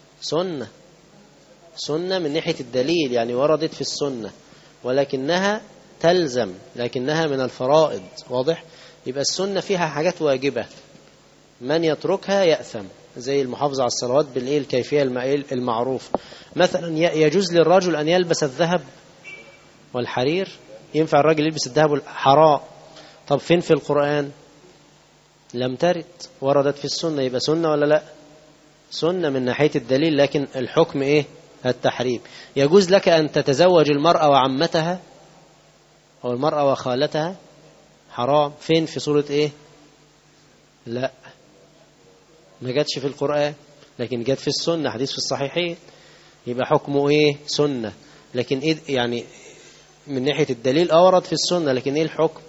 سنة من ناحية الدليل، يعني وردت في السنة، ولكنها تلزم، لكنها من الفرائض. واضح؟ يبقى السنة فيها حاجات واجبة من يتركها يأثم، زي المحافظة على الصلوات بالكيفية المعروف. مثلا يجوز للرجل أن يلبس الذهب والحرير ينفع الراجل يلبس الذهب حرام. طب فين في القرآن؟ لم ترد. وردت في السنة، يبقى سنة ولا لا؟ سنة من ناحية الدليل، لكن الحكم إيه؟ التحريم. يجوز لك أن تتزوج المرأة وعمتها أو المرأة وخالتها؟ حرام. فين في سورة إيه؟ لا، ما جاتش في القرآن، لكن جات في السنة، حديث في الصحيحين. يبقى حكمه إيه؟ سنة. لكن إيه يعني من ناحية الدليل ورد في السنة، لكن إيه الحكم؟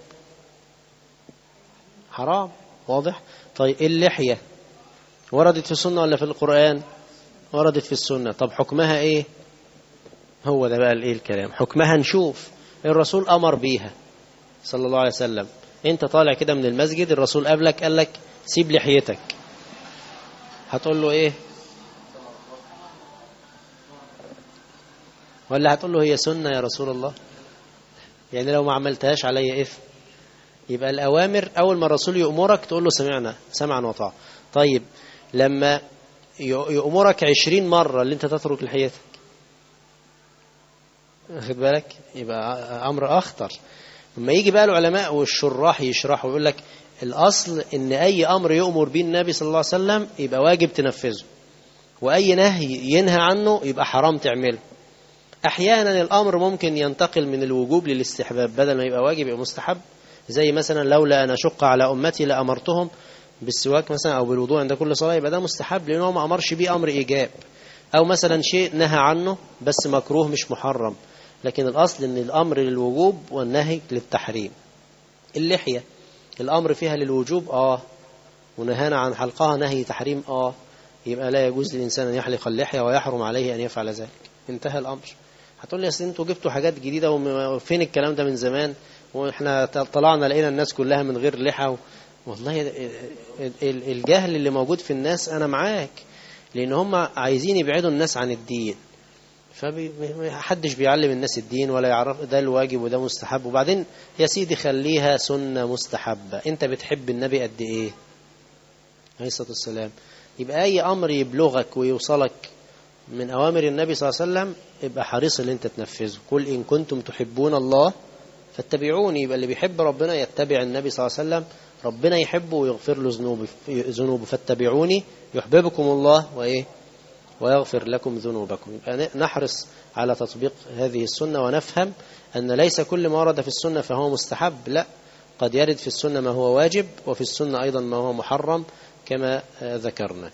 حرام. واضح؟ طيب اللحية وردت في السنة ولا في القرآن؟ وردت في السنة. طب حكمها إيه؟ هو ده بقى الإيه الكلام. حكمها نشوف. الرسول أمر بيها صلى الله عليه وسلم. أنت طالع كده من المسجد، الرسول قابلك قال لك سيب لحيتك، هتقول له إيه؟ ولا هتقول له هي سنة يا رسول الله؟ يعني لو ما عملتهاش علي إثم. يبقى الأوامر أول ما الرسول يأمرك تقول له سمعا وطاعة. طيب لما يأمرك 20 مرة اللي أنت تترك لحيتك، أخذ بالك؟ يبقى أمر أخطر. لما يجي بقى العلماء والشراح يشرحوا ويقول لك الأصل إن أي أمر يؤمر به النبي صلى الله عليه وسلم يبقى واجب تنفذه، وأي نهي ينهى عنه يبقى حرام تعمله. أحيانا الأمر ممكن ينتقل من الوجوب للاستحباب، بدل ما يبقى واجب يبقى مستحب. زي مثلا لولا أن أشق على أمتي لأمرتهم بالسواك مثلا أو بالوضوء عند كل صلاة، يبقى ده مستحب لأنه ما أمرش بيه أمر إيجاب. أو مثلا شيء نهى عنه بس مكروه مش محرم، لكن الأصل أن الأمر للوجوب والنهي للتحريم. اللحية الأمر فيها للوجوب ونهانا عن حلقها نهي تحريم يبقى لا يجوز للإنسان أن يحلق اللحية ويحرم عليه أن يفعل ذلك. انتهى الأمر. هتقول لي أصل أنتوا جبتوا حاجات جديدة وفين الكلام ده من زمان، وإحنا طلعنا لقينا الناس كلها من غير لحى. والله الجهل اللي موجود في الناس أنا معاك، لأن هم عايزين يبعدوا الناس عن الدين، فحدش بيعلم الناس الدين ولا يعرف ده الواجب وده مستحب. وبعدين يا سيدي خليها سنة مستحبة. أنت بتحب النبي قد إيه عليه الصلاة والسلام؟ يبقى أي أمر يبلغك ويوصلك من أوامر النبي صلى الله عليه وسلم يبقى حريص اللي أنت تنفذه. قل إن كنتم تحبون الله فاتبعوني. يبقى اللي بيحب ربنا يتبع النبي صلى الله عليه وسلم، ربنا يحبه ويغفر له ذنوبه. فاتبعوني يحببكم الله ويغفر لكم ذنوبكم. يبقى نحرص على تطبيق هذه السنة، ونفهم أن ليس كل ما ورد في السنة فهو مستحب، لا، قد يرد في السنة ما هو واجب، وفي السنة أيضا ما هو محرم كما ذكرنا.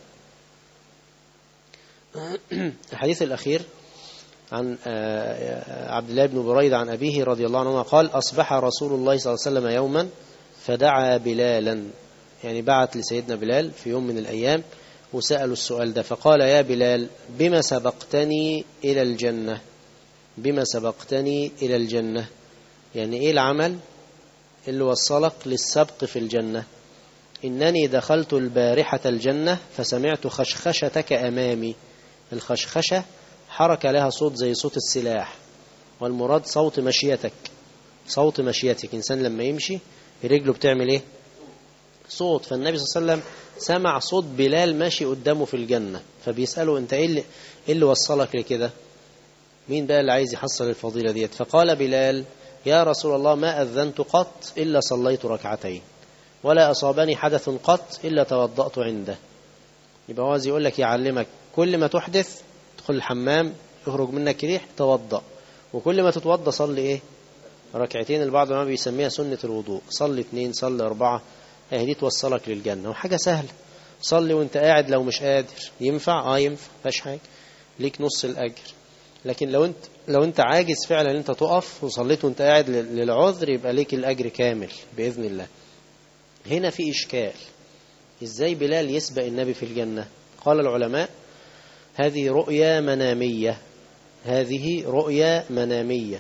الحديث الأخير عن عبد الله بن بريدة عن أبيه رضي الله عنه قال: أصبح رسول الله صلى الله عليه وسلم يوما فدعا بلالا، يعني بعت لسيدنا بلال في يوم من الأيام وسألوا السؤال ده، فقال: يا بلال بما سبقتني إلى الجنة؟ بما سبقتني إلى الجنة يعني إيه العمل اللي وصلك للسبق في الجنة؟ إنني دخلت البارحة الجنة فسمعت خشخشتك أمامي. الخشخشة حركة لها صوت زي صوت السلاح، والمراد صوت مشيتك. صوت مشيتك، إنسان لما يمشي رجله بتعمل إيه؟ صوت. فالنبي صلى الله عليه وسلم سمع صوت بلال ماشي قدامه في الجنة، فبيسأله أنت إيه اللي وصلك لكده؟ مين بقى اللي عايز يحصل الفضيلة ديت؟ فقال بلال: يا رسول الله ما أذنت قط إلا صليت ركعتين، ولا أصابني حدث قط إلا توضأت عنده. يبقى هو يقول لك يعلمك كل ما تحدث تدخل الحمام يخرج منك ريح توضأ، وكل ما تتوضأ صلي إيه؟ ركعتين. البعض ما بيسميها سنة الوضوء، صلي 2 صلي 4، دي توصلك للجنة وحاجة سهلة. صلي وانت قاعد لو مش قادر، ينفع؟ ينفع، مفيش حاجة، ليك نص الأجر. لكن لو انت عاجز فعلا انت تقف وصليت وانت قاعد للعذر يبقى ليك الأجر كامل بإذن الله. هنا في إشكال، إزاي بلال يسبق النبي في الجنة؟ قال العلماء: هذه رؤيا منامية، هذه رؤيا منامية.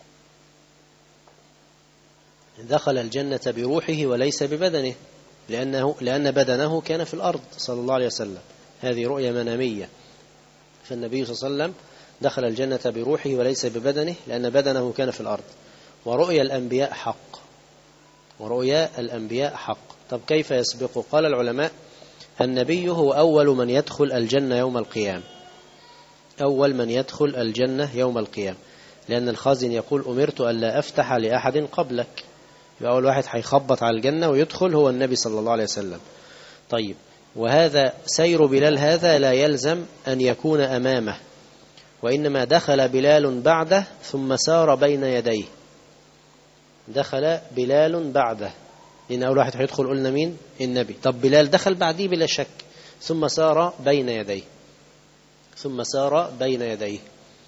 دخل الجنة بروحه وليس ببدنه، لأن بدنه كان في الأرض صلى الله عليه وسلم. هذه رؤيا منامية. فالنبي صلى الله عليه وسلم دخل الجنة بروحه وليس ببدنه لأن بدنه كان في الأرض. ورؤيا الأنبياء حق، ورؤيا الأنبياء حق. طب كيف يسبقه؟ قال العلماء: النبي هو أول من يدخل الجنة يوم القيامة، أول من يدخل الجنة يوم القيامة، لأن الخازن يقول أمرت ألا أفتح لأحد قبلك، يبقى أول واحد هيخبط على الجنة ويدخل هو النبي صلى الله عليه وسلم. طيب، وهذا سير بلال هذا لا يلزم أن يكون أمامه، وإنما دخل بلال بعده ثم سار بين يديه. دخل بلال بعده، لأن أول واحد هيدخل قلنا مين؟ النبي. طب بلال دخل بعديه بلا شك، ثم سار بين يديه، ثم سار بين يديه.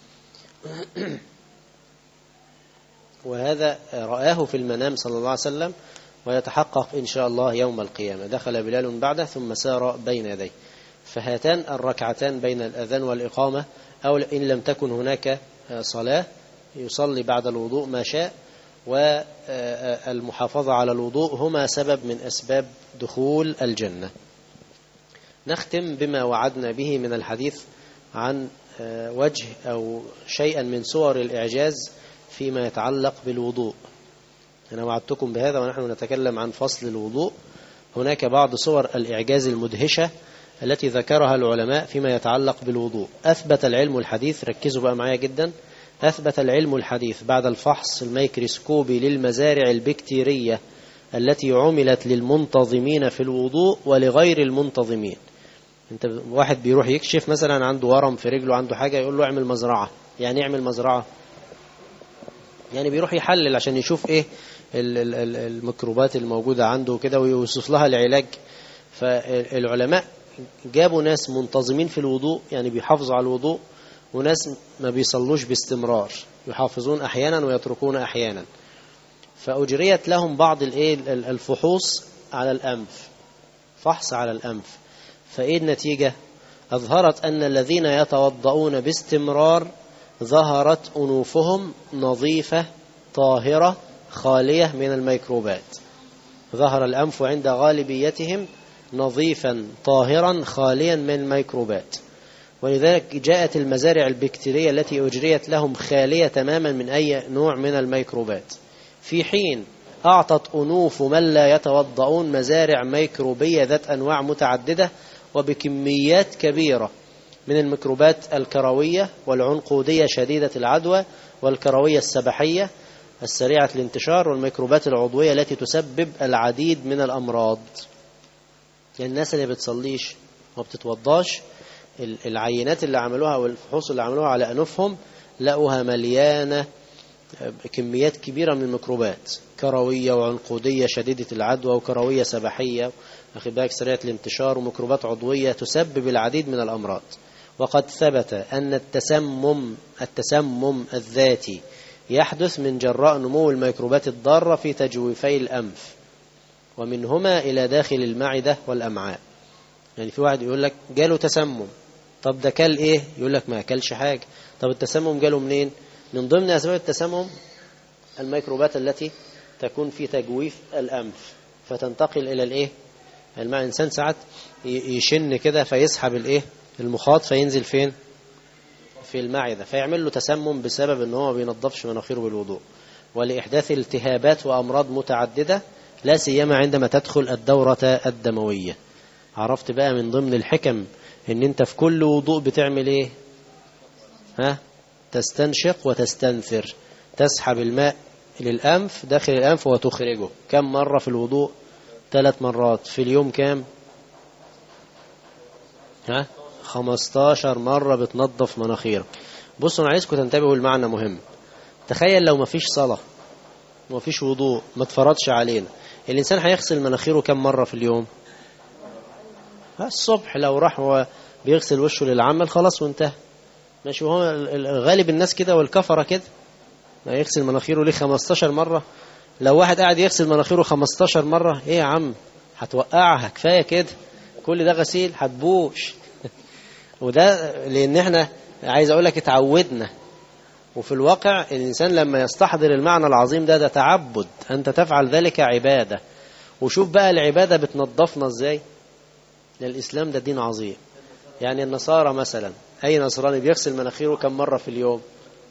وهذا رآه في المنام صلى الله عليه وسلم، ويتحقق إن شاء الله يوم القيامة. دخل بلال بعده ثم سار بين يديه. فهاتان الركعتان بين الأذان والإقامة، أو إن لم تكن هناك صلاة يصلي بعد الوضوء ما شاء، والمحافظة على الوضوء هما سبب من أسباب دخول الجنة. نختم بما وعدنا به من الحديث عن وجه أو شيئا من صور الإعجاز فيما يتعلق بالوضوء. أنا وعدتكم بهذا ونحن نتكلم عن فصل الوضوء. هناك بعض صور الإعجاز المدهشة التي ذكرها العلماء فيما يتعلق بالوضوء. أثبت العلم الحديث، ركزوا بقى معايا جدا، أثبت العلم الحديث بعد الفحص الميكروسكوبي للمزارع البكتيرية التي عملت للمنتظمين في الوضوء ولغير المنتظمين. انت واحد بيروح يكشف مثلا عنده ورم في رجله، عنده حاجة، يقول له اعمل مزرعة. يعني اعمل مزرعة، يعني بيروح يحلل عشان يشوف ايه الميكروبات الموجودة عنده كده ويوصف لها العلاج. فالعلماء جابوا ناس منتظمين في الوضوء، يعني بيحافظوا على الوضوء، وناس ما بيصلوش باستمرار، يحافظون أحيانا ويتركون أحيانا. فأجريت لهم بعض الفحوص على الأنف، فحص على الأنف. فإيه النتيجة؟ أظهرت أن الذين يتوضؤون باستمرار ظهرت أنوفهم نظيفة طاهرة خالية من الميكروبات. ظهر الأنف عند غالبيتهم نظيفا طاهرا خاليا من الميكروبات. ولذلك جاءت المزارع البكتيرية التي أجريت لهم خالية تماما من أي نوع من الميكروبات، في حين أعطت أنوف من لا يتوضؤون مزارع ميكروبية ذات أنواع متعددة وبكميات كبيرة من الميكروبات الكروية والعنقودية شديدة العدوى والكروية السبحية السريعة الانتشار والميكروبات العضوية التي تسبب العديد من الأمراض. يعني الناس اللي بتصليش وبتتوضاش، العينات اللي عملوها والفحوص اللي عملوها على أنوفهم لقوها مليانة كميات كبيرة من الميكروبات كروية وعنقودية شديدة العدوى وكروية سبحية أخذ بالك سريعة الانتشار وميكروبات عضوية تسبب العديد من الأمراض. وقد ثبت أن التسمم الذاتي يحدث من جراء نمو الميكروبات الضارة في تجويفي الأنف ومنهما إلى داخل المعدة والأمعاء. يعني في واحد يقول لك جاله تسمم، طب ده كل إيه؟ يقول لك ما أكلش حاجة. طب التسمم جاله منين؟ من ضمن أسباب التسمم الميكروبات التي تكون في تجويف الأنف فتنتقل إلى الإيه؟ الماء. الإنسان ساعات يشن كده فيسحب الإيه؟ المخاط فينزل فين؟ في المعدة، فيعمل له تسمم بسبب أنه ما بينظفش مناخيره بالوضوء، ولإحداث التهابات وأمراض متعددة لا سيما عندما تدخل الدورة الدموية. عرفت بقى من ضمن الحكم ان انت في كل وضوء بتعمل ايه؟ تستنشق وتستنثر، تسحب الماء للأنف داخل الأنف وتخرجه. كم مرة في الوضوء؟ 3 مرات. في اليوم كام؟ 15 مرة بتنظف مناخيرك. بصوا انا عايزكم تنتبهوا المعنى مهم. تخيل لو ما فيش صلاة وما فيش وضوء ما تفرضش علينا، الإنسان هيغسل مناخيره كم مرة في اليوم؟ الصبح لو راح هو بيغسل وشه للعمل خلاص وانتهى، ماشي. وهو غالب الناس كده والكفرة كده يغسل مناخيره ليه 15 مرة. لو واحد قاعد يغسل مناخيره 15 مرة، ايه يا عم هتوقعها، كفاية كده، كل ده غسيل هتبوش. وده لان احنا عايز اقول لك اتعودنا. وفي الواقع الانسان لما يستحضر المعنى العظيم ده تعبد، انت تفعل ذلك عبادة. وشوف بقى العبادة بتنظفنا ازاي. الإسلام ده دين عظيم. يعني النصارى مثلا، أي نصراني بيغسل مناخيره كم مرة في اليوم؟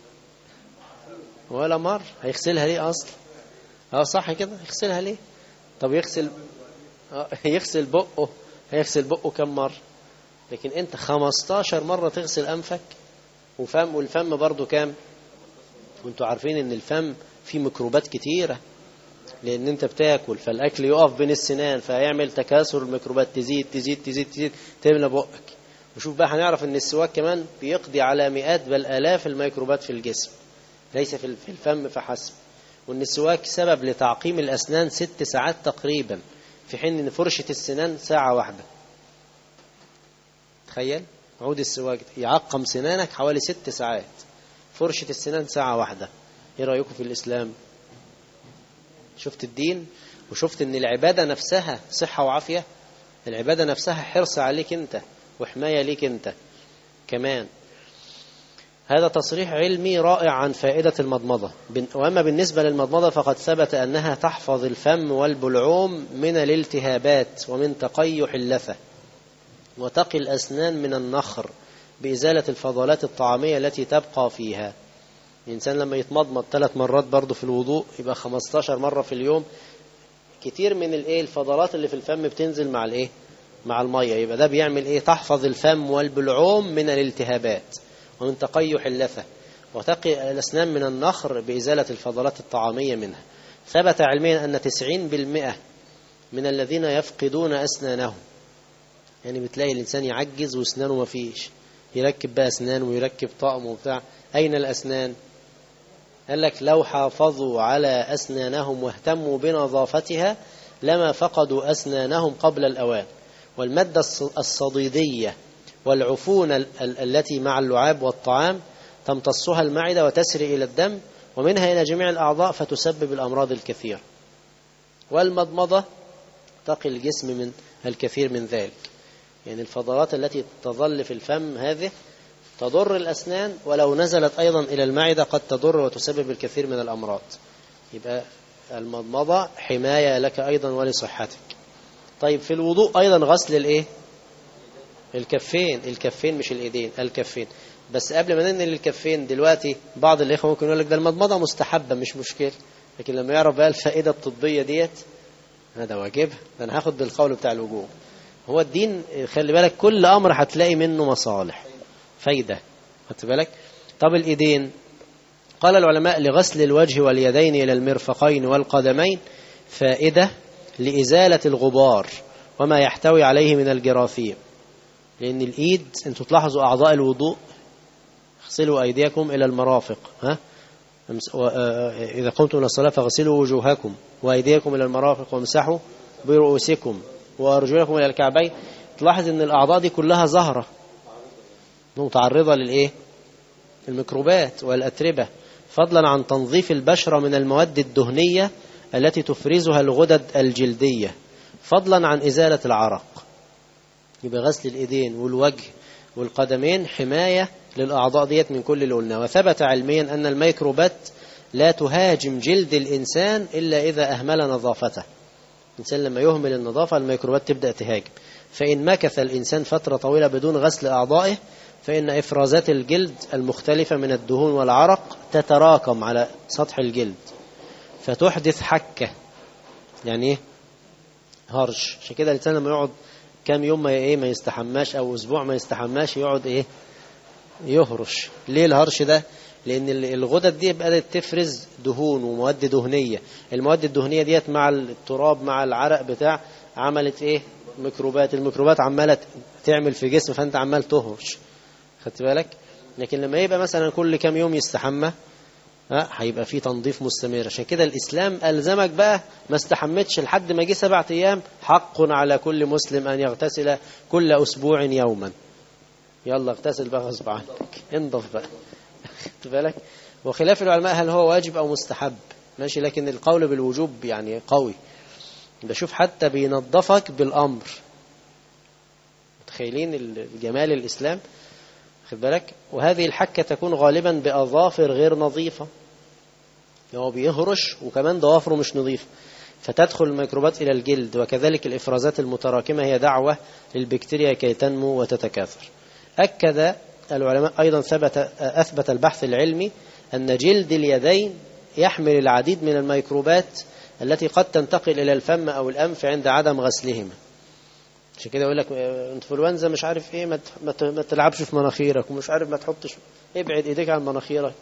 ولا مرة. هيغسلها ليه أصلا؟ صح كده، يغسلها ليه؟ طب يغسل بقه، هيغسل بقه كم مرة؟ لكن أنت 15 مرة تغسل أنفك والفم برضو كام؟ وانتوا عارفين ان الفم فيه ميكروبات كتيرة، لان انت بتاكل فالاكل يقف بين السنان فيعمل تكاثر الميكروبات، تزيد تزيد تزيد تزيد تملى بقك. وشوف بقى هنعرف ان السواك كمان بيقضي على مئات بل آلاف الميكروبات في الجسم، ليس في الفم فحسب. وان السواك سبب لتعقيم الأسنان 6 ساعات تقريبا، في حين ان فرشة السنان ساعة واحدة. تخيل عود السواك يعقم سنانك حوالي 6 ساعات، فرشة السنان ساعة واحدة. ايه رأيكم في الإسلام؟ شفت الدين، وشفت ان العبادة نفسها صحة وعافية، العبادة نفسها حرص عليك انت وحماية ليك انت كمان. هذا تصريح علمي رائع عن فائدة المضمضة. وأما بالنسبة للمضمضة فقد ثبت أنها تحفظ الفم والبلعوم من الالتهابات ومن تقيح اللثة، وتقي الأسنان من النخر بإزالة الفضلات الطعامية التي تبقى فيها. الإنسان لما يتمضمض 3 مرات برضو في الوضوء يبقى 15 مرة في اليوم، كتير من الفضلات اللي في الفم بتنزل مع المية، يبقى ده بيعمل تحفظ الفم والبلعوم من الالتهابات ومن تقيح اللثة، وتقي الأسنان من النخر بإزالة الفضلات الطعامية منها. ثبت علميا أن 90% من الذين يفقدون أسنانهم، يعني بتلاقي الإنسان يعجز وأسنانه ما فيش، يركب بقى أسنان ويركب طقم وبتاع، أين الأسنان؟ قال لك لو حافظوا على أسنانهم واهتموا بنظافتها لما فقدوا أسنانهم قبل الأوان. والمادة الصديدية والعفونة التي مع اللعاب والطعام تمتصها المعدة وتسري إلى الدم ومنها إلى جميع الأعضاء فتسبب الأمراض الكثيرة. والمضمضة تقي الجسم من الكثير من ذلك، يعني الفضلات التي تظل في الفم هذه تضر الأسنان، ولو نزلت أيضا إلى المعدة قد تضر وتسبب الكثير من الأمراض. يبقى المضمضة حماية لك أيضا ولصحتك. طيب في الوضوء أيضا غسل الكفين مش الإيدين، الكفين. بس قبل ما ننقل الكفين دلوقتي بعض الإخوة ممكن يقول لك ده المضمضة مستحبة مش مشكلة، لكن لما يعرف بقى الفائدة الطبية ديت هذا واجبها، ده أنا هاخد بالقول بتاع الوجوب. هو الدين خلي بالك كل أمر هتلاقي منه مصالح فايدة، خدت بالك. طب الإيدين، قال العلماء لغسل الوجه واليدين إلى المرفقين والقدمين فائدة لإزالة الغبار وما يحتوي عليه من الجراثيم. لأن الإيد أنتوا تلاحظوا أعضاء الوضوء، اغسلوا أيديكم إلى المرافق، إذا قمتم إلى الصلاة فاغسلوا وجوهكم وأيديكم إلى المرافق وامسحوا برؤوسكم وأرجلكم إلى الكعبين. تلاحظ أن الأعضاء دي كلها زهرة متعرضة الميكروبات والأتربة، فضلا عن تنظيف البشرة من المواد الدهنية التي تفرزها الغدد الجلدية، فضلا عن إزالة العرق. يبقى غسل الإيدين والوجه والقدمين حماية للأعضاء ديت من كل اللي قلناه. وثبت علميا أن الميكروبات لا تهاجم جلد الإنسان إلا إذا أهمل نظافته. الإنسان لما يهمل النظافة الميكروبات تبدأ تهاجم. فإن مكث الإنسان فترة طويلة بدون غسل أعضائه فإن إفرازات الجلد المختلفة من الدهون والعرق تتراكم على سطح الجلد فتحدث حكة، يعني هرش. عشان كده الإنسان لما يقعد كام يوم ما يستحماش أو أسبوع ما يستحماش يقعد يهرش. ليه الهرش ده؟ لأن الغدد دي بدأت تفرز دهون ومواد دهنية. المواد الدهنية ديت مع التراب مع العرق بتاع عملت ميكروبات. الميكروبات عمالة تعمل في جسم فأنت عمال تهرش، خدت بالك. لكن لما يبقى مثلا كل كام يوم يستحمى هيبقى فيه تنظيف مستمر. عشان كده الإسلام ألزمك بقى ما استحمتش لحد ما جه 7 أيام، حق على كل مسلم أن يغتسل كل أسبوع يوما. يلا اغتسل بقى غصب عنك، انضف بقى، خدت بالك. وخلاف العلماء هل هو واجب أو مستحب، ماشي، لكن القول بالوجوب يعني قوي. بشوف حتى بينظفك بالأمر. متخيلين الجمال الإسلام، خد بالك. وهذه الحكة تكون غالبا بأظافر غير نظيفة، هو بيهرش وكمان ضوافره مش نظيفة، فتدخل الميكروبات إلى الجلد. وكذلك الإفرازات المتراكمة هي دعوة للبكتيريا كي تنمو وتتكاثر. أكد العلماء أيضا أثبت البحث العلمي أن جلد اليدين يحمل العديد من الميكروبات التي قد تنتقل إلى الفم أو الأنف عند عدم غسلهما. عشان كده يقول لك انفلونزا مش عارف ما تلعبش في مناخيرك، ومش عارف ما تحطش، ابعد ايديك عن مناخيرك.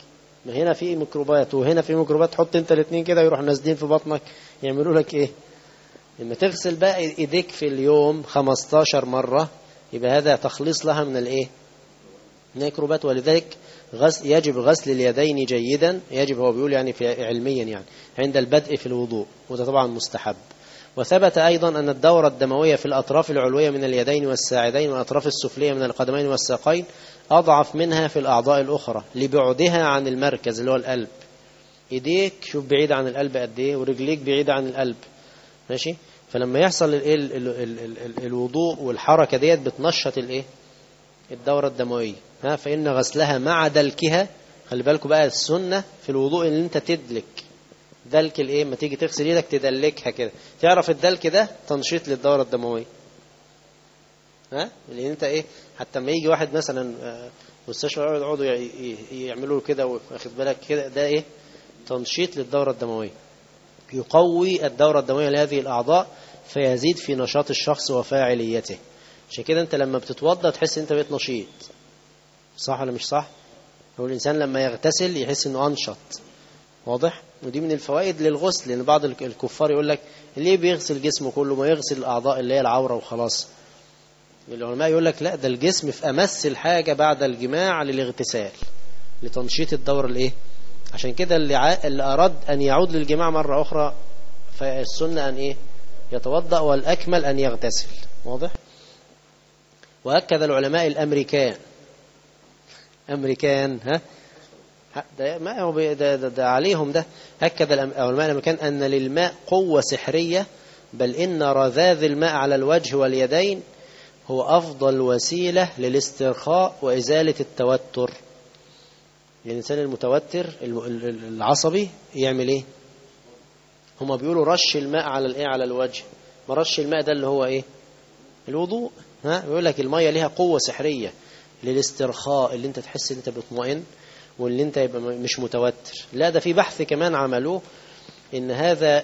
ما هنا في ميكروبات وهنا في ميكروبات، حط انت الاثنين كده يروحوا نازلين في بطنك يعملوا لك ايه؟ لما تغسل بقى ايديك في اليوم 15 مرة يبقى هذا تخليص لها من الايه؟ ميكروبات. ولذلك يجب غسل اليدين جيدا، يجب هو بيقول يعني في علميا يعني عند البدء في الوضوء، وده طبعا مستحب. وثبت أيضا أن الدورة الدموية في الأطراف العلوية من اليدين والساعدين والأطراف السفلية من القدمين والساقين أضعف منها في الأعضاء الأخرى لبعدها عن المركز اللي هو القلب. إيديك شوف بعيدة عن القلب قد إيه، ورجليك بعيدة عن القلب، ماشي؟ فلما يحصل الوضوء والحركة ديت بتنشط الإيه؟ الدورة الدموية. فإن غسلها مع دلكها، خلي بالكم بقى السنة في الوضوء ان انت تدلك دلك الايه، ما تيجي تغسل ايدك تدلكها كده، تعرف الدلك ده تنشيط للدورة الدموية. لان انت ايه، حتى لما يجي واحد مثلا مستشفى يقعدوا يعملوا كده واخد بالك كده، ده ايه؟ تنشيط للدورة الدموية، يقوي الدورة الدموية لهذه الأعضاء فيزيد في نشاط الشخص وفاعليته. عشان كده انت لما بتتوضى تحس انت بقيت نشيط، صح ولا مش صح؟ هو الإنسان لما يغتسل يحس انه أنشط، واضح؟ ودي من الفوائد للغسل، لأن بعض الكفار يقول لك ليه بيغسل جسمه كله، ما يغسل الأعضاء اللي هي العورة وخلاص. العلماء يقول لك لا، ده الجسم في أمس الحاجة بعد الجماع للاغتسال لتنشيط الدورة الايه. عشان كده اللي أراد أن يعود للجماع مرة أخرى فالسنة أن ايه؟ يتوضأ، والأكمل أن يغتسل، واضح؟ وأكد العلماء الأمريكان ده ما هو ده عليهم، ده أكد العلماء الأمريكان أن للماء قوة سحرية، بل إن رذاذ الماء على الوجه واليدين هو أفضل وسيلة للاسترخاء وإزالة التوتر. الإنسان المتوتر العصبي يعمل إيه؟ هما بيقولوا رش الماء على الإيه، على الوجه. ما رش الماء ده اللي هو إيه؟ الوضوء. بيقول لك المية لها قوة سحرية للاسترخاء، اللي انت تحس ان انت بتطمئن واللي انت يبقى مش متوتر. لا، ده في بحث كمان عملوه ان هذا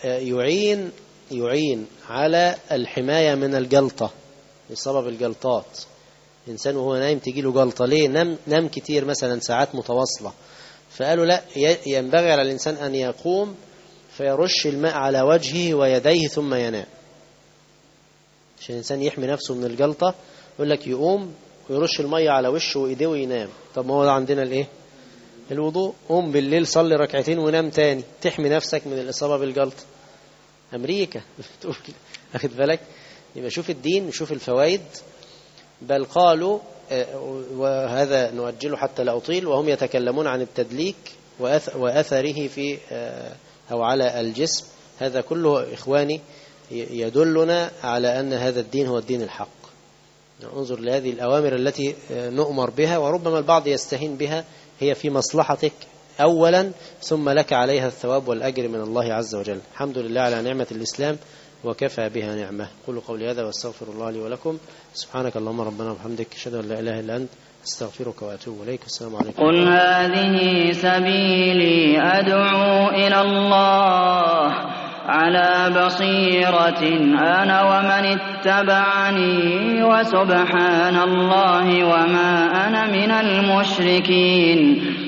يعين على الحماية من الجلطة، بسبب الجلطات. الإنسان وهو نايم تجيله جلطة، ليه؟ نام كتير مثلا ساعات متواصلة، فقالوا لا، ينبغي على الإنسان أن يقوم فيرش الماء على وجهه ويديه ثم ينام، عشان الإنسان يحمي نفسه من الجلطة. يقول لك يقوم ويرش المية على وشه وإيديه وينام. طب ما هو ده عندنا الإيه؟ الوضوء. قوم بالليل صلي ركعتين ونام تاني، تحمي نفسك من الإصابة بالجلطة. أمريكا تقول أخذ بالك. يبقى شوف الدين وشوف الفوائد. بل قالوا، وهذا نؤجله حتى لا أطيل، وهم يتكلمون عن التدليك وأثره في أو على الجسم. هذا كله إخواني يدلنا على أن هذا الدين هو الدين الحق. انظر لهذه الأوامر التي نؤمر بها، وربما البعض يستهين بها، هي في مصلحتك أولا، ثم لك عليها الثواب والأجر من الله عز وجل. الحمد لله على نعمة الإسلام وكفى بها نعمة. قولوا قولي هذا واستغفر الله لي ولكم. سبحانك اللهم ربنا وبحمدك، أشهد أن لا إله إلا أنت، استغفرك وأتوب إليك. السلام عليكم. قل هذه سبيلي أدعو إلى الله على بصيرة أنا ومن اتبعني، وسبحان الله وما أنا من المشركين.